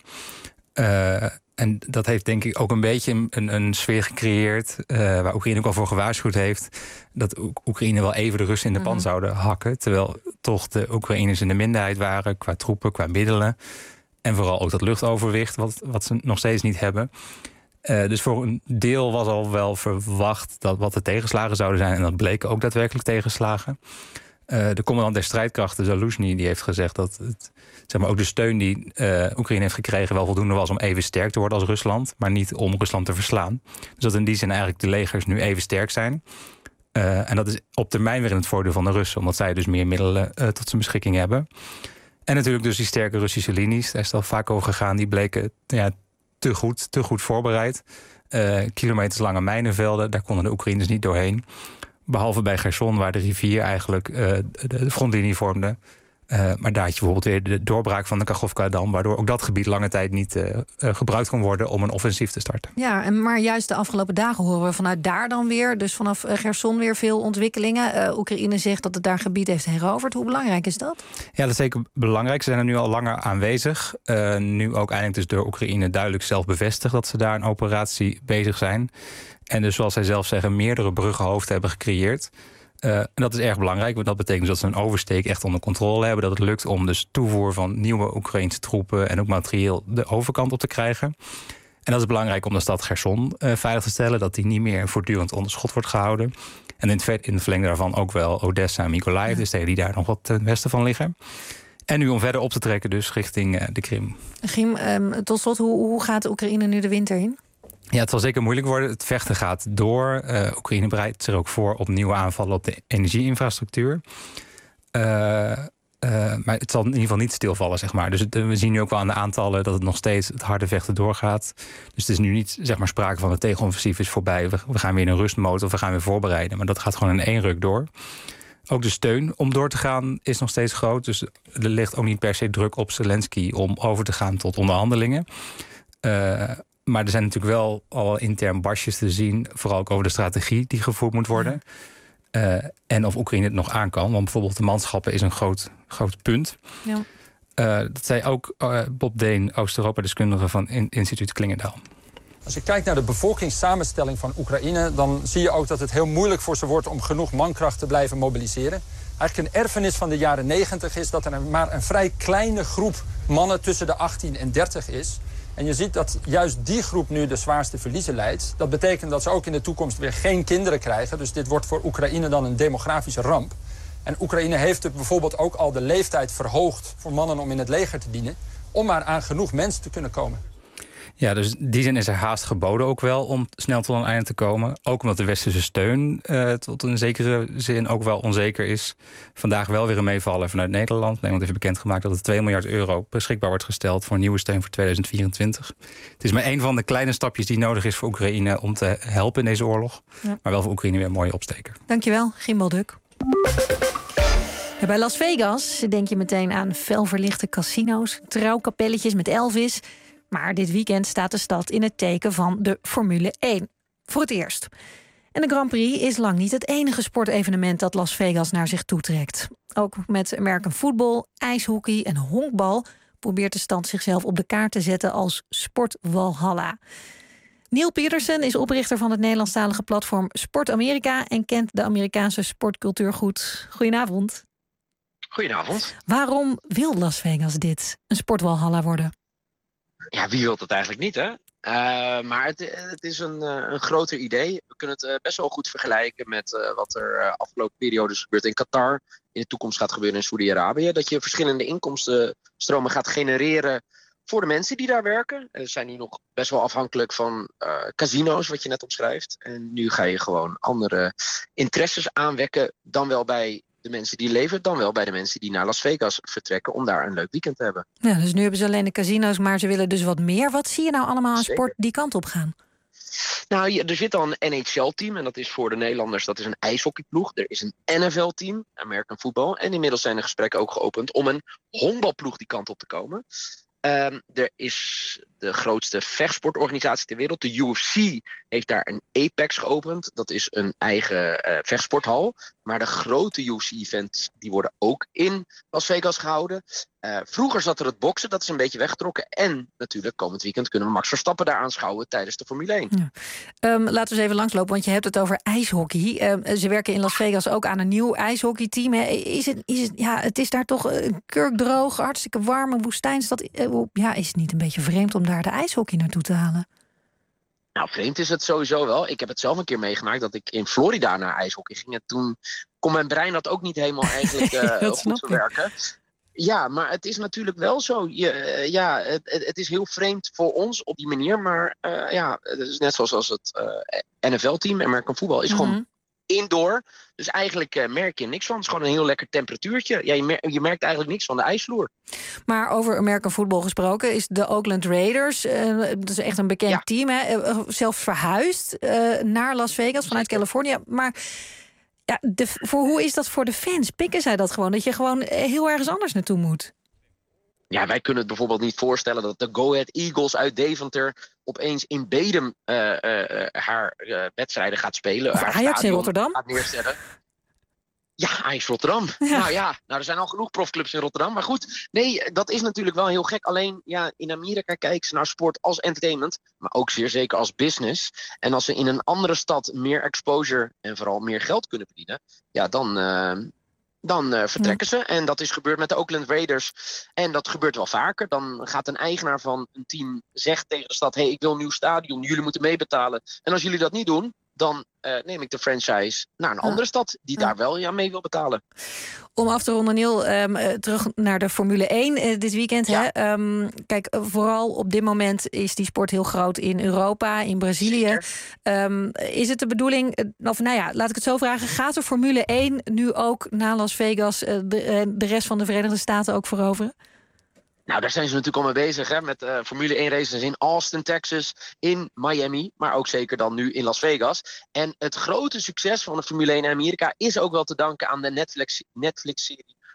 Speaker 19: Uh, En dat heeft denk ik ook een beetje een, een sfeer gecreëerd, Uh, waar Oekraïne ook al voor gewaarschuwd heeft, dat Oekraïne wel even de Russen in de pan mm-hmm. zouden hakken. Terwijl toch de Oekraïners in de minderheid waren qua troepen, qua middelen. En vooral ook dat luchtoverwicht, wat, wat ze nog steeds niet hebben. Uh, dus voor een deel was al wel verwacht dat wat de tegenslagen zouden zijn. En dat bleken ook daadwerkelijk tegenslagen. Uh, de commandant der strijdkrachten, Zaluzhny, die heeft gezegd dat het, zeg maar, ook de steun die uh, Oekraïne heeft gekregen wel voldoende was om even sterk te worden als Rusland, maar niet om Rusland te verslaan. Dus dat in die zin eigenlijk de legers nu even sterk zijn. Uh, en dat is op termijn weer in het voordeel van de Russen, omdat zij dus meer middelen uh, tot zijn beschikking hebben. En natuurlijk dus die sterke Russische linies, daar is het al vaak over gegaan, die bleken ja, te goed, te goed voorbereid. Uh, kilometers lange mijnenvelden, daar konden de Oekraïners niet doorheen. Behalve bij Gerson, waar de rivier eigenlijk uh, de frontlinie vormde. Uh, maar daar had je bijvoorbeeld weer de doorbraak van de Kachovka-dam, waardoor ook dat gebied lange tijd niet uh, uh, gebruikt kon worden om een offensief te starten.
Speaker 3: Ja, en maar juist de afgelopen dagen horen we vanuit daar dan weer, dus vanaf Gerson weer veel ontwikkelingen. Uh, Oekraïne zegt dat het daar gebied heeft heroverd. Hoe belangrijk is dat?
Speaker 19: Ja, dat is zeker belangrijk. Ze zijn er nu al langer aanwezig. Uh, nu ook eindelijk dus door Oekraïne duidelijk zelf bevestigd dat ze daar een operatie bezig zijn. En dus, zoals zij zelf zeggen, meerdere bruggenhoofden hebben gecreëerd. Uh, en dat is erg belangrijk, want dat betekent dat ze een oversteek echt onder controle hebben. Dat het lukt om dus toevoer van nieuwe Oekraïnse troepen en ook materieel de overkant op te krijgen. En dat is belangrijk om de stad Gerson uh, veilig te stellen, dat die niet meer voortdurend onder schot wordt gehouden. En in het, in het verlengde daarvan ook wel Odessa en Mykolaiv, ja. de steden die daar nog wat ten westen van liggen. En nu om verder op te trekken dus richting uh, de Krim.
Speaker 3: Gym, um, tot slot, hoe, hoe gaat Oekraïne nu de winter in?
Speaker 19: Ja, het zal zeker moeilijk worden. Het vechten gaat door. Uh, Oekraïne bereidt zich ook voor op nieuwe aanvallen op de energieinfrastructuur. Uh, uh, maar het zal in ieder geval niet stilvallen, zeg maar. Dus het, we zien nu ook wel aan de aantallen dat het nog steeds het harde vechten doorgaat. Dus het is nu niet, zeg maar, sprake van het tegenoffensief is voorbij. We, we gaan weer in een rustmode of we gaan weer voorbereiden. Maar dat gaat gewoon in één ruk door. Ook de steun om door te gaan is nog steeds groot. Dus er ligt ook niet per se druk op Zelensky om over te gaan tot onderhandelingen. Uh, maar er zijn natuurlijk wel al intern barsjes te zien, vooral ook over de strategie die gevoerd moet worden. Uh, en of Oekraïne het nog aan kan. Want bijvoorbeeld de manschappen is een groot, groot punt. Ja. Uh, dat zei ook uh, Bob Deen, Oost-Europa-deskundige van in- instituut Klingendaal.
Speaker 5: Als je kijkt naar de bevolkingssamenstelling van Oekraïne, dan zie je ook dat het heel moeilijk voor ze wordt om genoeg mankracht te blijven mobiliseren. Eigenlijk een erfenis van de jaren negentig is dat er maar een vrij kleine groep mannen tussen de achttien en dertig is. En je ziet dat juist die groep nu de zwaarste verliezen leidt. Dat betekent dat ze ook in de toekomst weer geen kinderen krijgen. Dus dit wordt voor Oekraïne dan een demografische ramp. En Oekraïne heeft het bijvoorbeeld ook al de leeftijd verhoogd voor mannen om in het leger te dienen, om maar aan genoeg mensen te kunnen komen.
Speaker 19: Ja, dus in die zin is er haast geboden ook wel om snel tot een einde te komen. Ook omdat de westerse steun uh, tot een zekere zin ook wel onzeker is. Vandaag wel weer een meevaller vanuit Nederland. Nederland heeft bekendgemaakt dat er twee miljard euro beschikbaar wordt gesteld voor nieuwe steun voor tweeduizend vierentwintig. Het is maar een van de kleine stapjes die nodig is voor Oekraïne om te helpen in deze oorlog. Ja. Maar wel voor Oekraïne weer een mooie opsteker.
Speaker 3: Dankjewel, Gimbal Duk. Ja, bij Las Vegas denk je meteen aan felverlichte casino's, trouwkapelletjes met Elvis. Maar dit weekend staat de stad in het teken van de Formule één. Voor het eerst. En de Grand Prix is lang niet het enige sportevenement dat Las Vegas naar zich toetrekt. Ook met American football, ijshockey en honkbal probeert de stad zichzelf op de kaart te zetten als sportwalhalla. Neil Petersen is oprichter van het Nederlandstalige platform Sport Amerika en kent de Amerikaanse sportcultuur goed. Goedenavond.
Speaker 7: Goedenavond.
Speaker 3: Waarom wil Las Vegas dit, een sportwalhalla worden?
Speaker 7: Ja, wie wil dat eigenlijk niet, hè? Uh, maar het, het is een, uh, een groter idee. We kunnen het uh, best wel goed vergelijken met uh, wat er uh, afgelopen periodes gebeurt in Qatar. In de toekomst gaat gebeuren in Saoedi-Arabië. Dat je verschillende inkomstenstromen gaat genereren voor de mensen die daar werken. Uh, zijn nu nog best wel afhankelijk van uh, casino's, wat je net omschrijft. En nu ga je gewoon andere interesses aanwekken dan wel bij de mensen die leven, dan wel bij de mensen die naar Las Vegas vertrekken om daar een leuk weekend te hebben.
Speaker 3: Ja, dus nu hebben ze alleen de casino's, maar ze willen dus wat meer. Wat zie je nou allemaal aan sport die kant op gaan?
Speaker 7: Nou, ja, er zit al een N H L-team en dat is voor de Nederlanders, dat is een ijshockeyploeg. Er is een N F L-team, American Football. En inmiddels zijn er gesprekken ook geopend om een honkbalploeg die kant op te komen. Um, er is de grootste vechtsportorganisatie ter wereld. De U F C heeft daar een Apex geopend. Dat is een eigen uh, vechtsporthal. Maar de grote U F C-events die worden ook in Las Vegas gehouden. Uh, vroeger zat er het boksen, dat is een beetje weggetrokken. En natuurlijk, komend weekend kunnen we Max Verstappen daar aanschouwen tijdens de Formule één. Ja.
Speaker 3: Um, laten we eens even langslopen, want je hebt het over ijshockey. Um, ze werken in Las Vegas ook aan een nieuw ijshockeyteam. Hè. Is het, is het, ja, het is daar toch uh, kurkdroog, hartstikke warm, een woestijnstad. Uh, ja, is het niet een beetje vreemd om daar de ijshockey naartoe te halen?
Speaker 7: Nou, vreemd is het sowieso wel. Ik heb het zelf een keer meegemaakt dat ik in Florida naar ijshockey ging. En toen kon mijn brein dat ook niet helemaal eigenlijk uh, goed verwerken. Ja, maar het is natuurlijk wel zo. Je, uh, ja, het, het is heel vreemd voor ons op die manier. Maar uh, ja, het is net zoals als het uh, N F L-team, American Football, is mm-hmm. gewoon indoor. Dus eigenlijk uh, merk je niks van. Het is gewoon een heel lekker temperatuurtje. Ja, je, mer- je merkt eigenlijk niks van de ijsvloer.
Speaker 3: Maar over American Football gesproken is de Oakland Raiders, uh, dat is echt een bekend ja. team, hè, uh, zelfs verhuisd uh, naar Las Vegas vanuit Californië. Maar ja, de, voor hoe is dat voor de fans? Pikken zij dat gewoon? Dat je gewoon heel ergens anders naartoe moet?
Speaker 7: Ja, wij kunnen het bijvoorbeeld niet voorstellen dat de Go Ahead Eagles uit Deventer opeens in Bedum uh, uh, haar uh, wedstrijden gaat spelen.
Speaker 3: Of
Speaker 7: haar
Speaker 3: Ajax in Rotterdam?
Speaker 7: Gaat neerzetten. Ja, Ajax Rotterdam. Ja. Nou ja, nou, er zijn al genoeg profclubs in Rotterdam. Maar goed, nee, dat is natuurlijk wel heel gek. Alleen ja, in Amerika kijken ze naar sport als entertainment, maar ook zeer zeker als business. En als ze in een andere stad meer exposure en vooral meer geld kunnen verdienen, ja, dan... Uh, Dan uh, vertrekken ze. En dat is gebeurd met de Oakland Raiders. En dat gebeurt wel vaker. Dan gaat een eigenaar van een team zegt tegen de stad: hey, ik wil een nieuw stadion. Jullie moeten meebetalen. En als jullie dat niet doen, dan uh, neem ik de franchise naar een andere stad die daar wel ja, mee wil betalen.
Speaker 3: Om af te ronden, Neil, um, terug naar de Formule één uh, dit weekend. Ja. Hè? Um, kijk, vooral op dit moment is die sport heel groot in Europa, in Brazilië. Um, is het de bedoeling, of nou ja, laat ik het zo vragen, gaat de Formule één nu ook na Las Vegas uh, de, uh, de rest van de Verenigde Staten ook veroveren?
Speaker 7: Nou, daar zijn ze natuurlijk al mee bezig, hè, met uh, Formule één races in Austin, Texas, in Miami, maar ook zeker dan nu in Las Vegas. En het grote succes van de Formule één in Amerika is ook wel te danken aan de Netflix, Netflix-serie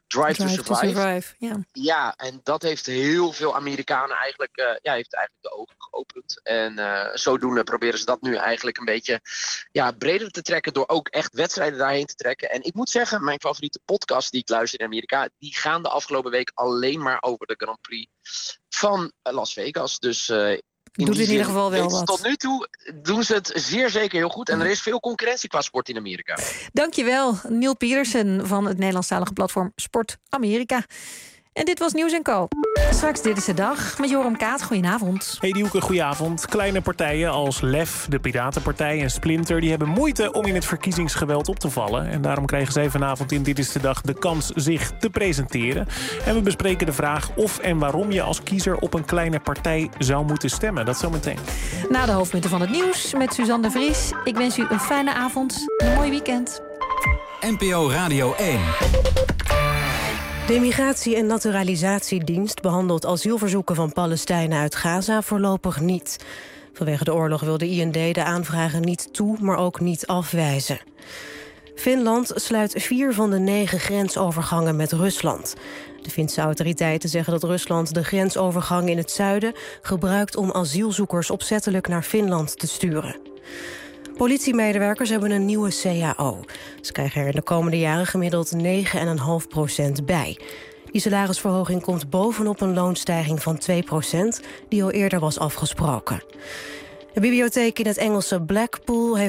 Speaker 7: Drive,
Speaker 3: Drive
Speaker 7: to
Speaker 3: to
Speaker 7: Survive.
Speaker 3: Survive, ja.
Speaker 7: Ja, en dat heeft heel veel Amerikanen eigenlijk, uh, ja, heeft eigenlijk de ogen geopend. En uh, zodoende proberen ze dat nu eigenlijk een beetje ja, breder te trekken door ook echt wedstrijden daarheen te trekken. En ik moet zeggen, mijn favoriete podcast die ik luister in Amerika, die gaan de afgelopen week alleen maar over de Grand Prix van Las Vegas. Dus uh, in
Speaker 3: Doet in
Speaker 7: zin,
Speaker 3: ieder geval wel wat.
Speaker 7: Tot nu toe doen ze het zeer zeker heel goed. En er is veel concurrentie qua sport in Amerika.
Speaker 3: Dankjewel, Neil Pietersen van het Nederlandstalige platform Sport Amerika. En dit was Nieuws en Co. Straks Dit is de Dag met Joram Kaat. Goedenavond.
Speaker 6: Hey Dielke, goedenavond. Kleine partijen als Lef, de Piratenpartij en Splinter... die hebben moeite om in het verkiezingsgeweld op te vallen. En daarom krijgen zij vanavond in Dit is de Dag de kans zich te presenteren. En we bespreken de vraag of en waarom je als kiezer op een kleine partij zou moeten stemmen. Dat zometeen.
Speaker 3: Na de hoofdpunten van het nieuws met Suzanne de Vries. Ik wens u een fijne avond, een mooi weekend.
Speaker 14: N P O Radio één.
Speaker 11: De Immigratie- en Naturalisatiedienst behandelt asielverzoeken van Palestijnen uit Gaza voorlopig niet. Vanwege de oorlog wil de I N D de aanvragen niet toe, maar ook niet afwijzen. Finland sluit vier van de negen grensovergangen met Rusland. De Finse autoriteiten zeggen dat Rusland de grensovergang in het zuiden gebruikt om asielzoekers opzettelijk naar Finland te sturen. Politiemedewerkers hebben een nieuwe C A O. Ze krijgen er in de komende jaren gemiddeld negen komma vijf procent bij. Die salarisverhoging komt bovenop een loonstijging van twee procent... die al eerder was afgesproken. De bibliotheek in het Engelse Blackpool heeft